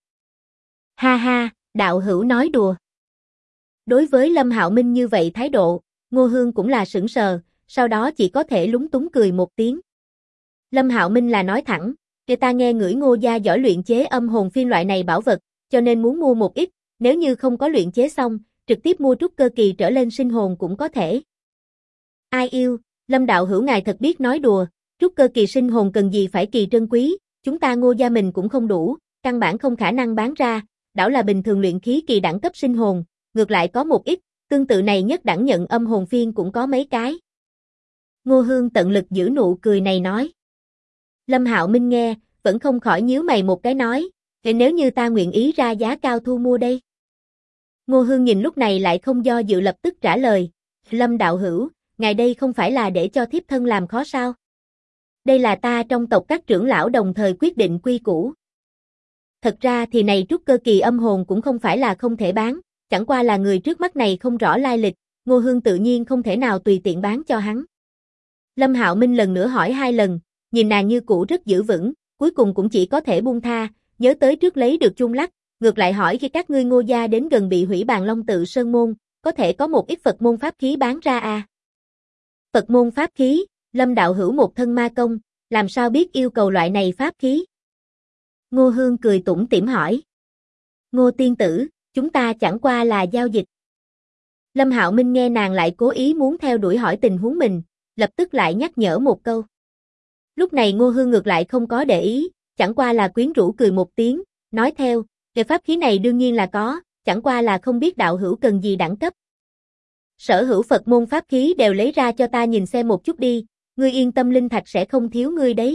Ha ha, đạo hữu nói đùa. Đối với Lâm Hạo Minh như vậy thái độ, Ngô Hương cũng là sững sờ, sau đó chỉ có thể lúng túng cười một tiếng. Lâm Hạo Minh là nói thẳng, người ta nghe ngửi Ngô gia giỏi luyện chế âm hồn phiên loại này bảo vật, cho nên muốn mua một ít, nếu như không có luyện chế xong, trực tiếp mua trúc cơ kỳ trở lên sinh hồn cũng có thể. Ai yêu, Lâm đạo hữu ngài thật biết nói đùa, trúc cơ kỳ sinh hồn cần gì phải kỳ trân quý, chúng ta Ngô gia mình cũng không đủ, căn bản không khả năng bán ra, đảo là bình thường luyện khí kỳ đẳng cấp sinh hồn, ngược lại có một ít, tương tự này nhất đẳng nhận âm hồn phiên cũng có mấy cái. Ngô Hương tận lực giữ nụ cười này nói. Lâm Hạo Minh nghe, vẫn không khỏi nhíu mày một cái nói, nếu như ta nguyện ý ra giá cao thu mua đây. Ngô Hương nhìn lúc này lại không do dự lập tức trả lời, Lâm đạo hữu, ngài đây không phải là để cho thiếp thân làm khó sao? Đây là ta trong tộc các trưởng lão đồng thời quyết định quy củ. Thật ra thì này trúc cơ kỳ âm hồn cũng không phải là không thể bán, chẳng qua là người trước mắt này không rõ lai lịch, Ngô Hương tự nhiên không thể nào tùy tiện bán cho hắn. Lâm Hạo Minh lần nữa hỏi 2 lần, nhìn nàng như cũ rất giữ vững, cuối cùng cũng chỉ có thể buông tha, nhớ tới trước lấy được chung lắc, ngược lại hỏi khi các ngươi Ngô gia đến gần bị hủy Bàn Long tự sơn môn, có thể có một ít Phật môn pháp khí bán ra à? Phật môn pháp khí, Lâm đạo hữu một thân ma công, làm sao biết yêu cầu loại này pháp khí? Ngô Hương cười tủm tỉm hỏi. Ngô tiên tử, chúng ta chẳng qua là giao dịch. Lâm Hạo Minh nghe nàng lại cố ý muốn theo đuổi hỏi tình huống mình, lập tức lại nhắc nhở một câu. Lúc này Ngô Hương ngược lại không có để ý, chẳng qua là quyến rũ cười một tiếng, nói theo, cái pháp khí này đương nhiên là có, chẳng qua là không biết đạo hữu cần gì đẳng cấp. Sở hữu Phật môn pháp khí đều lấy ra cho ta nhìn xem một chút đi, ngươi yên tâm linh thạch sẽ không thiếu ngươi đấy.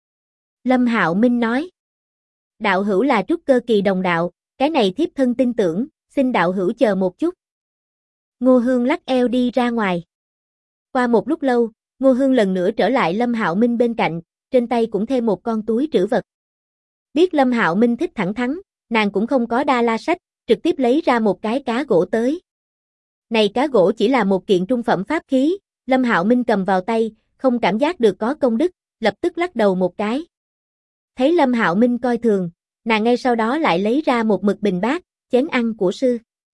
Lâm Hạo Minh nói. Đạo hữu là trúc cơ kỳ đồng đạo, cái này thiếp thân tin tưởng, xin đạo hữu chờ một chút. Ngô Hương lắc eo đi ra ngoài. Qua một lúc lâu, Ngô Hương lần nữa trở lại Lâm Hạo Minh bên cạnh, trên tay cũng thêm một con túi trữ vật. Biết Lâm Hạo Minh thích thẳng thắn, nàng cũng không có đa la sách, trực tiếp lấy ra một cái cá gỗ tới. Này cá gỗ chỉ là một kiện trung phẩm pháp khí, Lâm Hạo Minh cầm vào tay, không cảm giác được có công đức, lập tức lắc đầu một cái. Thấy Lâm Hạo Minh coi thường, nàng ngay sau đó lại lấy ra một mực bình bát, chén ăn của sư.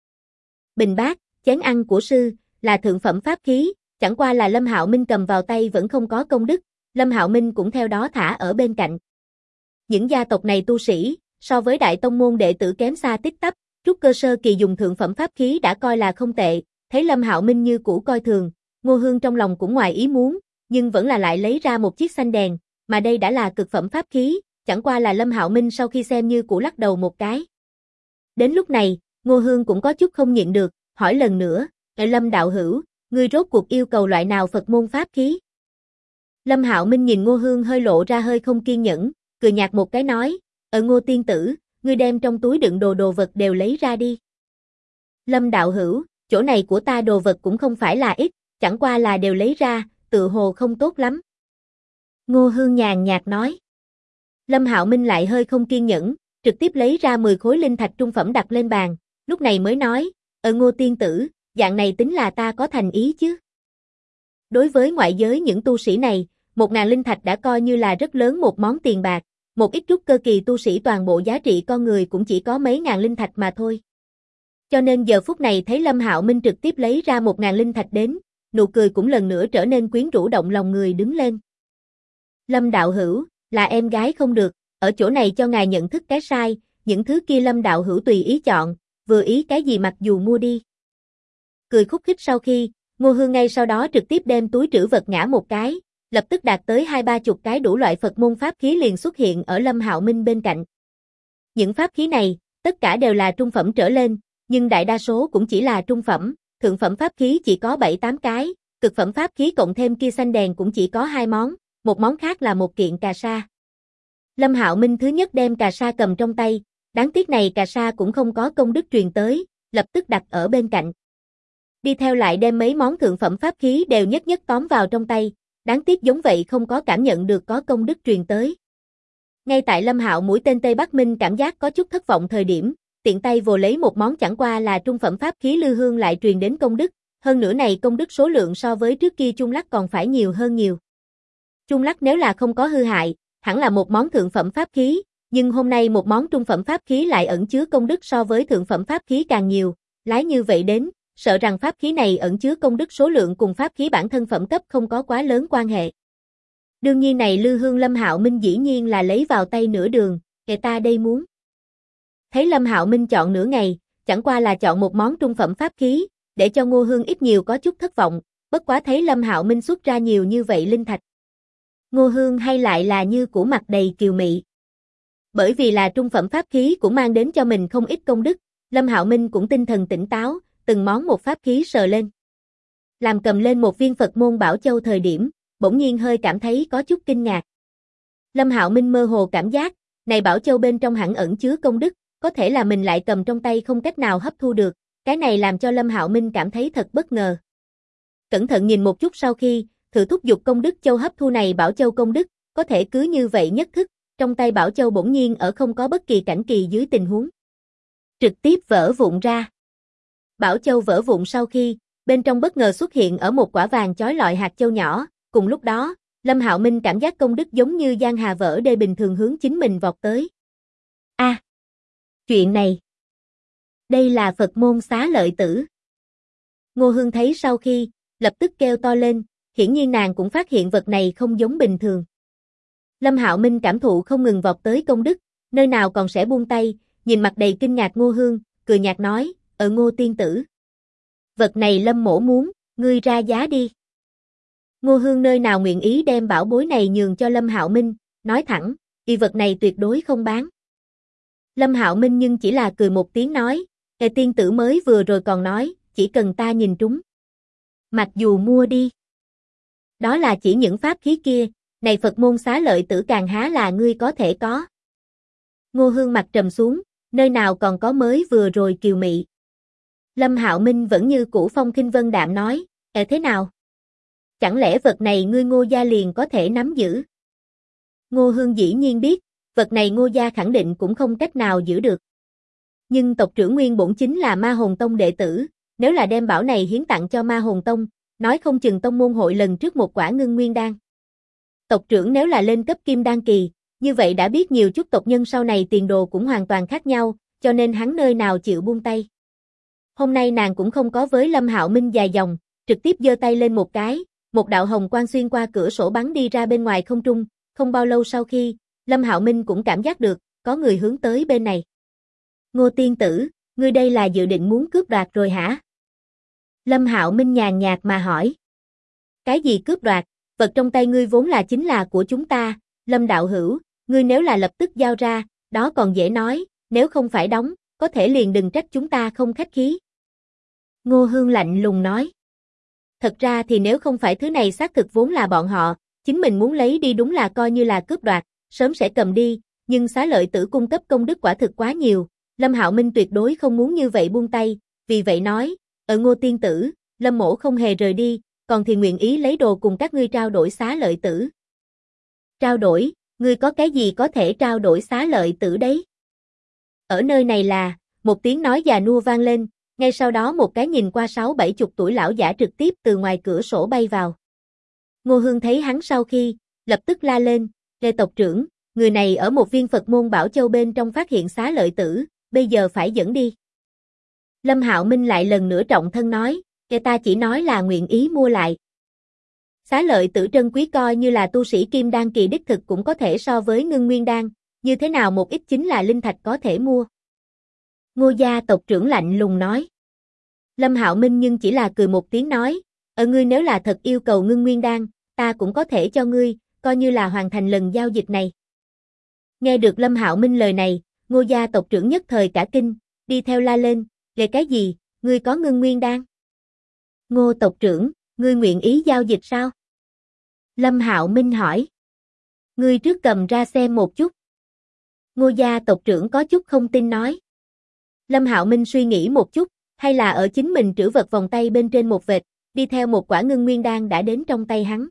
Bình bát, chén ăn của sư, là thượng phẩm pháp khí, chẳng qua là Lâm Hạo Minh cầm vào tay vẫn không có công đức, Lâm Hạo Minh cũng theo đó thả ở bên cạnh. Những gia tộc này tu sĩ, so với đại tông môn đệ tử kém xa tít tắp, Trúc cơ sơ kỳ dùng thượng phẩm pháp khí đã coi là không tệ, thấy Lâm Hạo Minh như cũ coi thường, Ngô Hương trong lòng cũng ngoài ý muốn, nhưng vẫn là lại lấy ra một chiếc xanh đèn, mà đây đã là cực phẩm pháp khí, chẳng qua là Lâm Hạo Minh sau khi xem như cũ lắc đầu một cái. Đến lúc này, Ngô Hương cũng có chút không nhịn được, hỏi lần nữa, Lâm đạo hữu, ngươi rốt cuộc yêu cầu loại nào Phật môn pháp khí? Lâm Hạo Minh nhìn Ngô Hương hơi lộ ra hơi không kiên nhẫn, cười nhạt một cái nói, Ngô tiên tử, ngươi đem trong túi đựng đồ vật đều lấy ra đi. Lâm đạo hữu, chỗ này của ta đồ vật cũng không phải là ít, chẳng qua là đều lấy ra, tự hồ không tốt lắm. Ngô Hương nhàn nhạt nói. Lâm Hạo Minh lại hơi không kiên nhẫn, trực tiếp lấy ra 10 khối linh thạch trung phẩm đặt lên bàn, lúc này mới nói, Ngô tiên tử, dạng này tính là ta có thành ý chứ. Đối với ngoại giới những tu sĩ này, 1000 linh thạch đã coi như là rất lớn một món tiền bạc, một ít trúc cơ kỳ tu sĩ toàn bộ giá trị con người cũng chỉ có mấy ngàn linh thạch mà thôi. Cho nên giờ phút này thấy Lâm Hạo Minh trực tiếp lấy ra 1000 linh thạch đến, nụ cười cũng lần nữa trở nên quyến rũ động lòng người đứng lên. Lâm đạo hữu, là em gái không được, ở chỗ này cho ngài nhận thức cái sai, những thứ kia Lâm đạo hữu tùy ý chọn, vừa ý cái gì mặc dù mua đi. Cười khúc khích sau khi, Ngô Hương ngay sau đó trực tiếp đem túi trữ vật ngã một cái, lập tức đạt tới 20-30 cái đủ loại Phật môn pháp khí liền xuất hiện ở Lâm Hạo Minh bên cạnh. Những pháp khí này, tất cả đều là trung phẩm trở lên, nhưng đại đa số cũng chỉ là trung phẩm, thượng phẩm pháp khí chỉ có 7-8 cái, cực phẩm pháp khí cộng thêm kia xanh đèn cũng chỉ có 2 món, một món khác là một kiện cà sa. Lâm Hạo Minh thứ nhất đem cà sa cầm trong tay, đáng tiếc này cà sa cũng không có công đức truyền tới, lập tức đặt ở bên cạnh. Đi theo lại đem mấy món thượng phẩm pháp khí đều nhất nhất tóm vào trong tay, đáng tiếc giống vậy không có cảm nhận được có công đức truyền tới. Ngay tại Lâm Hạo mũi tên Tây Bắc Minh cảm giác có chút thất vọng thời điểm, tiện tay vồ lấy một món chẳng qua là trung phẩm pháp khí Lư Hương lại truyền đến công đức, hơn nữa này công đức số lượng so với trước kia Chung Lắc còn phải nhiều hơn nhiều. Chung Lắc nếu là không có hư hại, hẳn là một món thượng phẩm pháp khí, nhưng hôm nay một món trung phẩm pháp khí lại ẩn chứa công đức so với thượng phẩm pháp khí càng nhiều, lái như vậy đến, sợ rằng pháp khí này ẩn chứa công đức số lượng cùng pháp khí bản thân phẩm cấp không có quá lớn quan hệ. Đương nhiên này Lư Hương Lâm Hạo Minh dĩ nhiên là lấy vào tay nửa đường, kệ ta đây muốn. Thấy Lâm Hạo Minh chọn nửa ngày, chẳng qua là chọn một món trung phẩm pháp khí, để cho Ngô Hương ít nhiều có chút thất vọng, bất quá thấy Lâm Hạo Minh xuất ra nhiều như vậy linh thạch. Ngô Hương hay lại là như củ mặt đầy kiều mị. Bởi vì là trung phẩm pháp khí cũng mang đến cho mình không ít công đức, Lâm Hạo Minh cũng tinh thần tỉnh táo, từng món một pháp khí sờ lên. Làm cầm lên một viên Phật môn Bảo Châu thời điểm, bỗng nhiên hơi cảm thấy có chút kinh ngạc. Lâm Hạo Minh mơ hồ cảm giác, này Bảo Châu bên trong hẳn ẩn chứa công đức, có thể là mình lại cầm trong tay không cách nào hấp thu được, cái này làm cho Lâm Hạo Minh cảm thấy thật bất ngờ. Cẩn thận nhìn một chút sau khi, thử thúc giục công đức châu hấp thu này Bảo Châu công đức, có thể cứ như vậy nhất thức, trong tay Bảo Châu bỗng nhiên ở không có bất kỳ cảnh kỳ dưới tình huống trực tiếp vỡ vụn ra. Bảo Châu vỡ vụn sau khi, bên trong bất ngờ xuất hiện ở một quả vàng chói lọi hạt châu nhỏ, cùng lúc đó, Lâm Hạo Minh cảm giác công đức giống như giang hà vỡ đê bình thường hướng chính mình vọt tới. Chuyện này, đây là Phật môn Xá Lợi Tử. Ngô Hương thấy sau khi, lập tức kêu to lên, hiển nhiên nàng cũng phát hiện vật này không giống bình thường. Lâm Hạo Minh cảm thụ không ngừng vọt tới công đức, nơi nào còn sẽ buông tay, nhìn mặt đầy kinh ngạc Ngô Hương, cười nhạt nói, Ngô tiên tử. Vật này Lâm mỗ muốn, ngươi ra giá đi. Ngô Hương nơi nào nguyện ý đem bảo bối này nhường cho Lâm Hạo Minh, nói thẳng, vật này tuyệt đối không bán. Lâm Hạo Minh nhưng chỉ là cười một tiếng nói, tiên tử mới vừa rồi còn nói, chỉ cần ta nhìn trúng. Mặc dù mua đi. Đó là chỉ những pháp khí kia, này Phật môn Xá Lợi Tử càng há là ngươi có thể có. Ngô Hương mặt trầm xuống, nơi nào còn có mới vừa rồi kiều mị. Lâm Hạo Minh vẫn như cũ phong khinh vân đạm nói, thế nào? Chẳng lẽ vật này ngươi Ngô gia liền có thể nắm giữ? Ngô Hương dĩ nhiên biết, vật này Ngô gia khẳng định cũng không cách nào giữ được. Nhưng tộc trưởng nguyên bổn chính là Ma Hồn Tông đệ tử, nếu là đem bảo này hiến tặng cho Ma Hồn Tông, nói không chừng tông môn hội lần trước một quả ngưng nguyên đan. Tộc trưởng nếu là lên cấp kim đan kỳ, như vậy đã biết nhiều chút tộc nhân sau này tiền đồ cũng hoàn toàn khác nhau, cho nên hắn nơi nào chịu buông tay. Hôm nay nàng cũng không có với Lâm Hạo Minh dài dòng, trực tiếp giơ tay lên một cái, một đạo hồng quang xuyên qua cửa sổ bắn đi ra bên ngoài không trung, không bao lâu sau khi, Lâm Hạo Minh cũng cảm giác được, có người hướng tới bên này. Ngô tiên tử, Ngươi đây là dự định muốn cướp đoạt rồi hả? Lâm Hạo Minh nhàn nhạt mà hỏi. Cái gì cướp đoạt, vật trong tay ngươi vốn là chính là của chúng ta, Lâm đạo hữu, ngươi nếu là lập tức giao ra, đó còn dễ nói, nếu không phải đóng, có thể liền đừng trách chúng ta không khách khí. Ngô Hương lạnh lùng nói. Thật ra thì nếu không phải thứ này xác thực vốn là bọn họ, chính mình muốn lấy đi đúng là coi như là cướp đoạt, sớm sẽ cầm đi, nhưng Xá Lợi Tử cung cấp công đức quả thực quá nhiều, Lâm Hạo Minh tuyệt đối không muốn như vậy buông tay, vì vậy nói, Ngô tiên tử, Lâm mỗ không hề rời đi, còn thì nguyện ý lấy đồ cùng các ngươi trao đổi Xá Lợi Tử. Trao đổi, ngươi có cái gì có thể trao đổi Xá Lợi Tử đấy? Ở nơi này là, một tiếng nói già nua vang lên, ngay sau đó một cái nhìn qua 60-70 tuổi lão giả trực tiếp từ ngoài cửa sổ bay vào. Ngô Hương thấy hắn sau khi, lập tức la lên, Lê tộc trưởng, người này ở một viên Phật môn Bảo Châu bên trong phát hiện Xá Lợi Tử, bây giờ phải dẫn đi. Lâm Hạo Minh lại lần nữa trọng thân nói, ta chỉ nói là nguyện ý mua lại. Xá Lợi Tử trân quý coi như là tu sĩ kim đan kỳ đích thực cũng có thể so với ngưng nguyên đan, như thế nào một ít chính là linh thạch có thể mua. Ngô gia tộc trưởng lạnh lùng nói. Lâm Hạo Minh nhưng chỉ là cười một tiếng nói, ngươi nếu là thật yêu cầu ngưng nguyên đan, ta cũng có thể cho ngươi, coi như là hoàn thành lần giao dịch này. Nghe được Lâm Hạo Minh lời này, Ngô gia tộc trưởng nhất thời cả kinh, đi theo la lên, về cái gì, ngươi có ngưng nguyên đan? Ngô tộc trưởng, ngươi nguyện ý giao dịch sao? Lâm Hạo Minh hỏi. Ngươi trước cầm ra xem một chút. Ngô gia tộc trưởng có chút không tin nói. Lâm Hạo Minh suy nghĩ một chút, hay là ở chính mình trữ vật vòng tay bên trên một vệt, đi theo một quả ngưng nguyên đan đã đến trong tay hắn.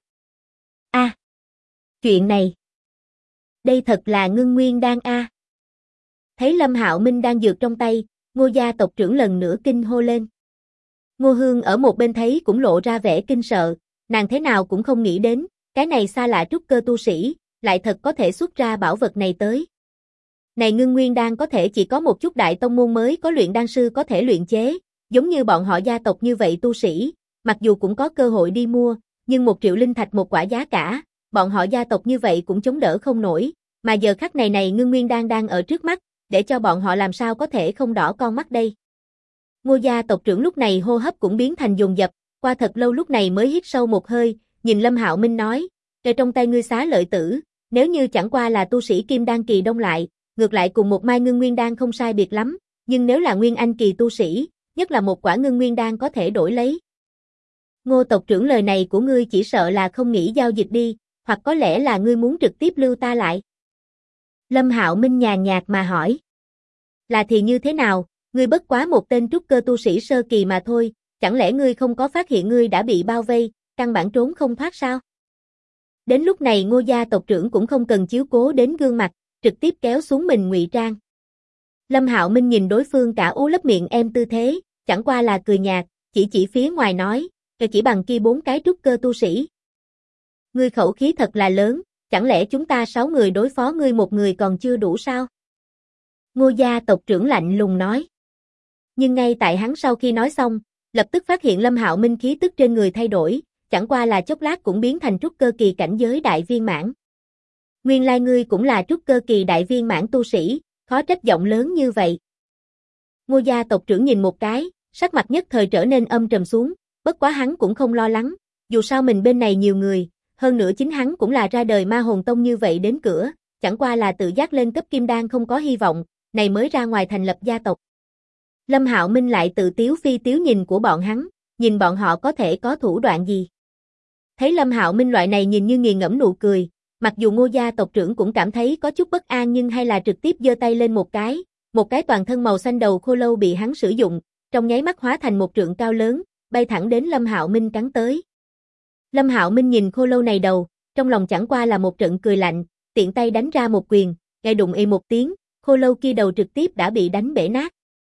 Chuyện này. Đây thật là ngưng nguyên đan a. Thấy Lâm Hạo Minh đang dược trong tay, Ngô gia tộc trưởng lần nữa kinh hô lên. Ngô Hương ở một bên thấy cũng lộ ra vẻ kinh sợ, nàng thế nào cũng không nghĩ đến, cái này xa lạ trúc cơ tu sĩ, lại thật có thể xuất ra bảo vật này tới. Này ngưng nguyên đan có thể chỉ có một chút đại tông môn mới có luyện đan sư có thể luyện chế, giống như bọn họ gia tộc như vậy tu sĩ, mặc dù cũng có cơ hội đi mua, nhưng 1 triệu linh thạch một quả giá cả, bọn họ gia tộc như vậy cũng chống đỡ không nổi, mà giờ khắc này ngưng nguyên đan đang ở trước mắt, để cho bọn họ làm sao có thể không đỏ con mắt đây. Ngô gia tộc trưởng lúc này hô hấp cũng biến thành dồn dập, qua thật lâu lúc này mới hít sâu một hơi, nhìn Lâm Hạo Minh nói, trong tay ngươi Xá Lợi Tử, nếu như chẳng qua là tu sĩ kim đan kỳ đông lại, ngược lại cùng một mai ngưng nguyên đan không sai biệt lắm, nhưng nếu là nguyên anh kỳ tu sĩ, nhất là một quả ngưng nguyên đan có thể đổi lấy. Ngô tộc trưởng lời này của ngươi chỉ sợ là không nghĩ giao dịch đi, hoặc có lẽ là ngươi muốn trực tiếp lưu ta lại. Lâm Hạo Minh nhàn nhạt mà hỏi. Là thì như thế nào, ngươi bất quá một tên trúc cơ tu sĩ sơ kỳ mà thôi, chẳng lẽ ngươi không có phát hiện ngươi đã bị bao vây, căn bản trốn không thoát sao? Đến lúc này Ngô gia tộc trưởng cũng không cần chiếu cố đến gương mặt, trực tiếp kéo xuống mình ngụy trang. Lâm Hạo Minh nhìn đối phương cả ú lấp miệng em tư thế, chẳng qua là cười nhạt, chỉ phía ngoài nói, chỉ bằng kia 4 cái trúc cơ tu sĩ. Ngươi khẩu khí thật là lớn, chẳng lẽ chúng ta 6 người đối phó ngươi một người còn chưa đủ sao? Ngô gia tộc trưởng lạnh lùng nói. Nhưng ngay tại hắn sau khi nói xong, lập tức phát hiện Lâm Hạo Minh khí tức trên người thay đổi, chẳng qua là chốc lát cũng biến thành trúc cơ kỳ cảnh giới đại viên mãn. Nguyên lai ngươi cũng là trúc cơ kỳ đại viên mãn tu sĩ, khó trách giọng lớn như vậy. Ngô gia tộc trưởng nhìn một cái, sắc mặt nhất thời trở nên âm trầm xuống, bất quá hắn cũng không lo lắng, dù sao mình bên này nhiều người, hơn nữa chính hắn cũng là ra đời ma hồn tông như vậy đến cửa, chẳng qua là tự giác lên cấp kim đan không có hy vọng, này mới ra ngoài thành lập gia tộc. Lâm Hạo Minh lại tự tiếu phi tiếu nhìn của bọn hắn, nhìn bọn họ có thể có thủ đoạn gì. Thấy Lâm Hạo Minh loại này nhìn như nghiền ngẫm nụ cười, mặc dù Ngô gia tộc trưởng cũng cảm thấy có chút bất an nhưng hay là trực tiếp giơ tay lên một cái toàn thân màu xanh đầu khô lâu bị hắn sử dụng, trong nháy mắt hóa thành một trượng cao lớn, bay thẳng đến Lâm Hạo Minh cắn tới. Lâm Hạo Minh nhìn khô lâu này đầu, trong lòng chẳng qua là một trận cười lạnh, tiện tay đánh ra một quyền, nghe đụng ì một tiếng, khô lâu kia đầu trực tiếp đã bị đánh bể nát.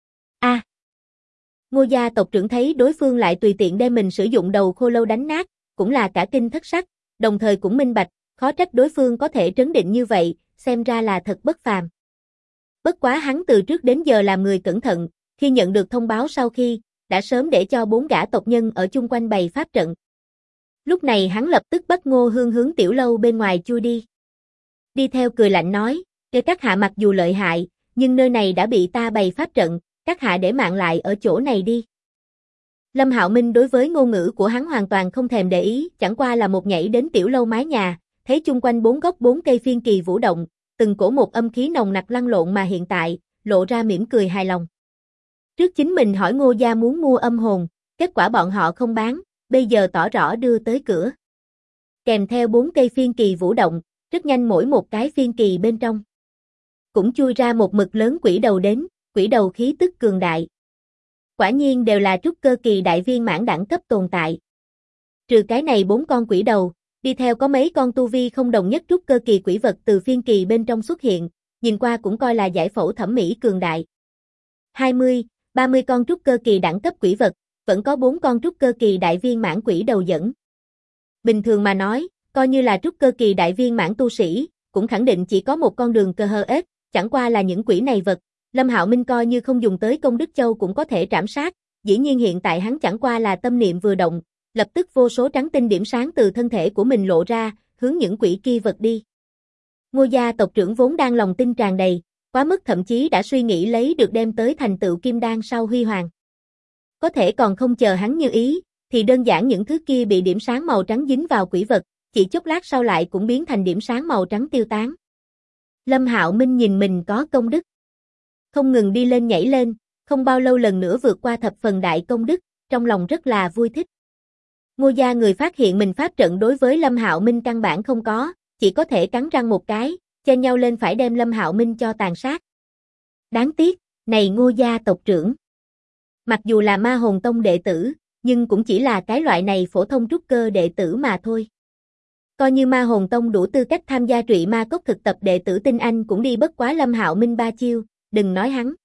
Ngô gia tộc trưởng thấy đối phương lại tùy tiện đem mình sử dụng đầu khô lâu đánh nát, cũng là cả kinh thất sắc, đồng thời cũng minh bạch, khó trách đối phương có thể trấn định như vậy, xem ra là thật bất phàm. Bất quá hắn từ trước đến giờ làm người cẩn thận, khi nhận được thông báo sau khi, đã sớm để cho 4 gã tộc nhân ở chung quanh bày pháp trận. Lúc này hắn lập tức bắt Ngô Hương hướng tiểu lâu bên ngoài chui đi. Đi theo cười lạnh nói, các hạ mặc dù lợi hại, nhưng nơi này đã bị ta bày pháp trận, các hạ để mạng lại ở chỗ này đi. Lâm Hạo Minh đối với ngôn ngữ của hắn hoàn toàn không thèm để ý, chẳng qua là một nhảy đến tiểu lâu mái nhà, thấy chung quanh bốn góc bốn cây phiên kỳ vũ động, từng cổ một âm khí nồng nặc lăn lộn mà hiện tại, lộ ra mỉm cười hài lòng. Trước chính mình hỏi Ngô gia muốn mua âm hồn, kết quả bọn họ không bán, bây giờ tỏ rõ đưa tới cửa. Kèm theo bốn cây phiên kỳ vũ động, rất nhanh mỗi một cái phiên kỳ bên trong cũng chui ra một mực lớn quỷ đầu đến, quỷ đầu khí tức cường đại. Quả nhiên đều là trúc cơ kỳ đại viên mãn đẳng cấp tồn tại. Trừ cái này bốn con quỷ đầu, đi theo có mấy con tu vi không đồng nhất trúc cơ kỳ quỷ vật từ phiên kỳ bên trong xuất hiện, nhìn qua cũng coi là giải phẫu thẩm mỹ cường đại. 20, 30 con trúc cơ kỳ đẳng cấp quỷ vật, vẫn có 4 con trúc cơ kỳ đại viên mãn quỷ đầu dẫn. Bình thường mà nói, coi như là trúc cơ kỳ đại viên mãn tu sĩ, cũng khẳng định chỉ có một con đường cơ hơ ếch, chẳng qua là những quỷ này vật, Lâm Hạo Minh coi như không dùng tới công đức châu cũng có thể trảm sát, dĩ nhiên hiện tại hắn chẳng qua là tâm niệm vừa động, lập tức vô số trắng tinh điểm sáng từ thân thể của mình lộ ra, hướng những quỷ kia vật đi. Ngô gia tộc trưởng vốn đang lòng tin tràn đầy, quá mức thậm chí đã suy nghĩ lấy được đem tới thành tựu kim đan sau huy hoàng. Có thể còn không chờ hắn như ý, thì đơn giản những thứ kia bị điểm sáng màu trắng dính vào quỷ vật, chỉ chốc lát sau lại cũng biến thành điểm sáng màu trắng tiêu tán. Lâm Hạo Minh nhìn mình có công đức, không ngừng đi lên nhảy lên, không bao lâu lần nữa vượt qua thập phần đại công đức, trong lòng rất là vui thích. Ngô gia người phát hiện mình pháp trận đối với Lâm Hạo Minh căn bản không có, chỉ có thể cắn răng một cái, chen nhau lên phải đem Lâm Hạo Minh cho tàn sát. Đáng tiếc, này Ngô gia tộc trưởng. Mặc dù là Ma Hồn Tông đệ tử, nhưng cũng chỉ là cái loại này phổ thông trúc cơ đệ tử mà thôi. Coi như Ma Hồn Tông đủ tư cách tham gia Trụy Ma Cốc thực tập đệ tử tinh anh cũng đi bất quá Lâm Hạo Minh 3 chiêu, đừng nói hắn.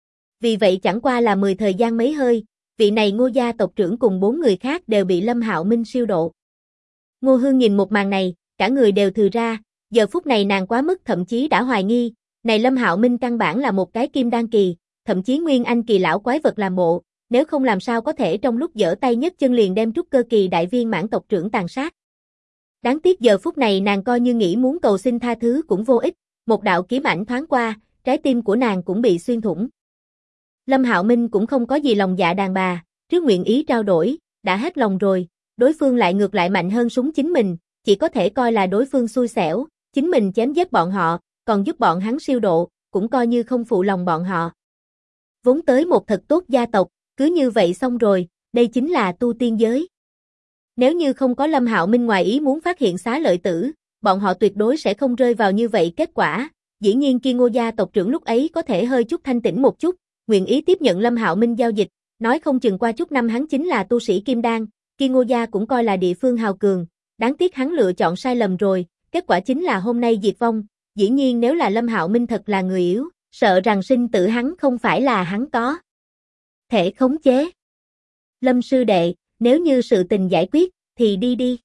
Vì vậy chẳng qua là 10 thời gian mấy hơi, vị này Ngô gia tộc trưởng cùng 4 người khác đều bị Lâm Hạo Minh siêu độ. Ngô Hương nhìn một màn này, cả người đều thừ ra, giờ phút này nàng quá mức thậm chí đã hoài nghi, này Lâm Hạo Minh căn bản là một cái kim đan kỳ, thậm chí nguyên anh kỳ lão quái vật làm bộ, nếu không làm sao có thể trong lúc giở tay nhấc chân liền đem trúc cơ kỳ đại viên mãn tộc trưởng tàn sát. Đáng tiếc giờ phút này nàng coi như nghĩ muốn cầu xin tha thứ cũng vô ích, một đạo kiếm ảnh thoáng qua, trái tim của nàng cũng bị xuyên thủng. Lâm Hạo Minh cũng không có gì lòng dạ đàn bà, trước nguyện ý trao đổi, đã hết lòng rồi, đối phương lại ngược lại mạnh hơn súng chính mình, chỉ có thể coi là đối phương xui xẻo, chính mình chém giết bọn họ, còn giúp bọn hắn siêu độ, cũng coi như không phụ lòng bọn họ. Vốn tới một thật tốt gia tộc, cứ như vậy xong rồi, đây chính là tu tiên giới. Nếu như không có Lâm Hạo Minh ngoài ý muốn phát hiện Xá Lợi Tử, bọn họ tuyệt đối sẽ không rơi vào như vậy kết quả. Dĩ nhiên kia Ngô gia tộc trưởng lúc ấy có thể hơi chút thanh tĩnh một chút, nguyện ý tiếp nhận Lâm Hạo Minh giao dịch, nói không chừng qua chút năm hắn chính là tu sĩ kim đan, kia Ngô gia cũng coi là địa phương hào cường, đáng tiếc hắn lựa chọn sai lầm rồi, kết quả chính là hôm nay diệt vong. Dĩ nhiên nếu là Lâm Hạo Minh thật là người yếu, sợ rằng sinh tử hắn không phải là hắn có thể khống chế. Lâm sư đệ, nếu như sự tình giải quyết, thì đi đi.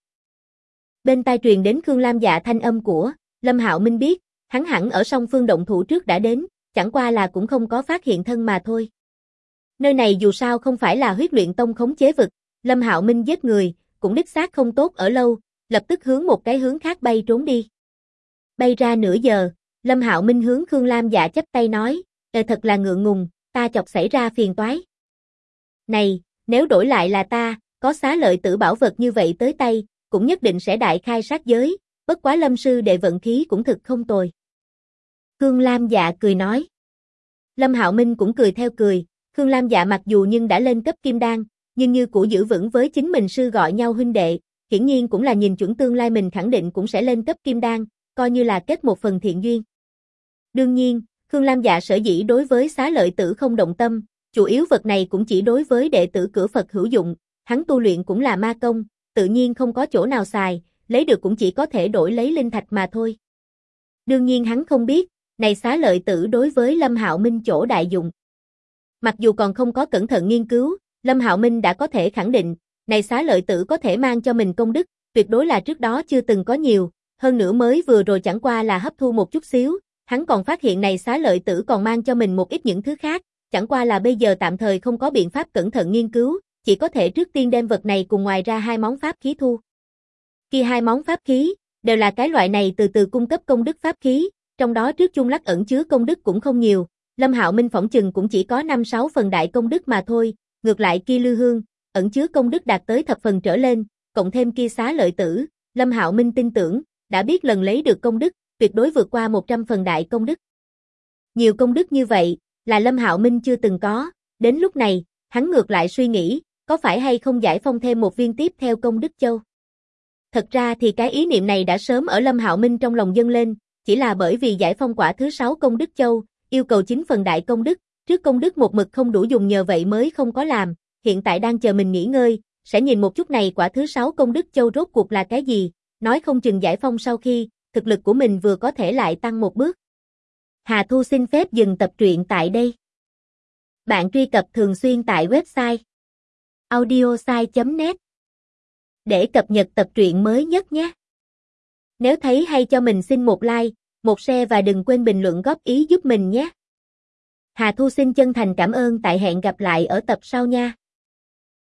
Bên tai truyền đến Khương Lam Dạ thanh âm của Lâm Hạo Minh biết, hắn hẳn ở song phương động thủ trước đã đến, chẳng qua là cũng không có phát hiện thân mà thôi. Nơi này dù sao không phải là Huyết Luyện Tông khống chế vực, Lâm Hạo Minh giết người, cũng đích xác không tốt ở lâu, lập tức hướng một cái hướng khác bay trốn đi. Bay ra nửa giờ, Lâm Hạo Minh hướng Khương Lam Dạ chắp tay nói, thật là ngượng ngùng, ta chọc xảy ra phiền toái. Này, nếu đổi lại là ta, có Xá Lợi Tử bảo vật như vậy tới tay, cũng nhất định sẽ đại khai sát giới, bất quá Lâm sư đệ vận khí cũng thực không tồi. Khương Lam Dạ cười nói. Lâm Hạo Minh cũng cười theo cười, Khương Lam Dạ mặc dù nhưng đã lên cấp kim đan, nhưng như cũ giữ vững với chính mình sư gọi nhau huynh đệ, hiển nhiên cũng là nhìn chuẩn tương lai mình khẳng định cũng sẽ lên cấp kim đan, coi như là kết một phần thiện duyên. Đương nhiên, Khương Lam Dạ sở dĩ đối với Xá Lợi Tử không động tâm, chủ yếu vật này cũng chỉ đối với đệ tử cửa Phật hữu dụng, hắn tu luyện cũng là ma công, tự nhiên không có chỗ nào xài, lấy được cũng chỉ có thể đổi lấy linh thạch mà thôi. Đương nhiên hắn không biết, này Xá Lợi Tử đối với Lâm Hạo Minh chỗ đại dụng. Mặc dù còn không có cẩn thận nghiên cứu, Lâm Hạo Minh đã có thể khẳng định, này Xá Lợi Tử có thể mang cho mình công đức, tuyệt đối là trước đó chưa từng có nhiều, hơn nữa mới vừa rồi chẳng qua là hấp thu một chút xíu, hắn còn phát hiện này Xá Lợi Tử còn mang cho mình một ít những thứ khác, chẳng qua là bây giờ tạm thời không có biện pháp cẩn thận nghiên cứu, chỉ có thể trước tiên đem vật này cùng ngoài ra 2 món pháp khí thu. Kia 2 món pháp khí, đều là cái loại này từ từ cung cấp công đức pháp khí, trong đó trước chung lắc ẩn chứa công đức cũng không nhiều, Lâm Hạo Minh phỏng chừng cũng chỉ có 5-6 phần đại công đức mà thôi, ngược lại kia Lư Hương, ẩn chứa công đức đạt tới thập phần trở lên, cộng thêm kia Xá Lợi Tử, Lâm Hạo Minh tin tưởng, đã biết lần lấy được công đức, tuyệt đối vượt qua 100 phần đại công đức. Nhiều công đức như vậy, là Lâm Hạo Minh chưa từng có, đến lúc này, hắn ngược lại suy nghĩ, có phải hay không giải phong thêm một viên tiếp theo công đức châu. Thật ra thì cái ý niệm này đã sớm ở Lâm Hạo Minh trong lòng dâng lên, chỉ là bởi vì giải phong quả thứ 6 công đức châu, yêu cầu 9 phần đại công đức, trước công đức một mực không đủ dùng nhờ vậy mới không có làm, hiện tại đang chờ mình nghỉ ngơi, sẽ nhìn một chút này quả thứ 6 công đức châu rốt cuộc là cái gì, nói không chừng giải phong sau khi, thực lực của mình vừa có thể lại tăng một bước. Hà Thu xin phép dừng tập truyện tại đây. Bạn truy cập thường xuyên tại website audiosai.net để cập nhật tập truyện mới nhất nhé. Nếu thấy hay cho mình xin một like, một share và đừng quên bình luận góp ý giúp mình nhé. Hà Thu xin chân thành cảm ơn, tại hẹn gặp lại ở tập sau nha.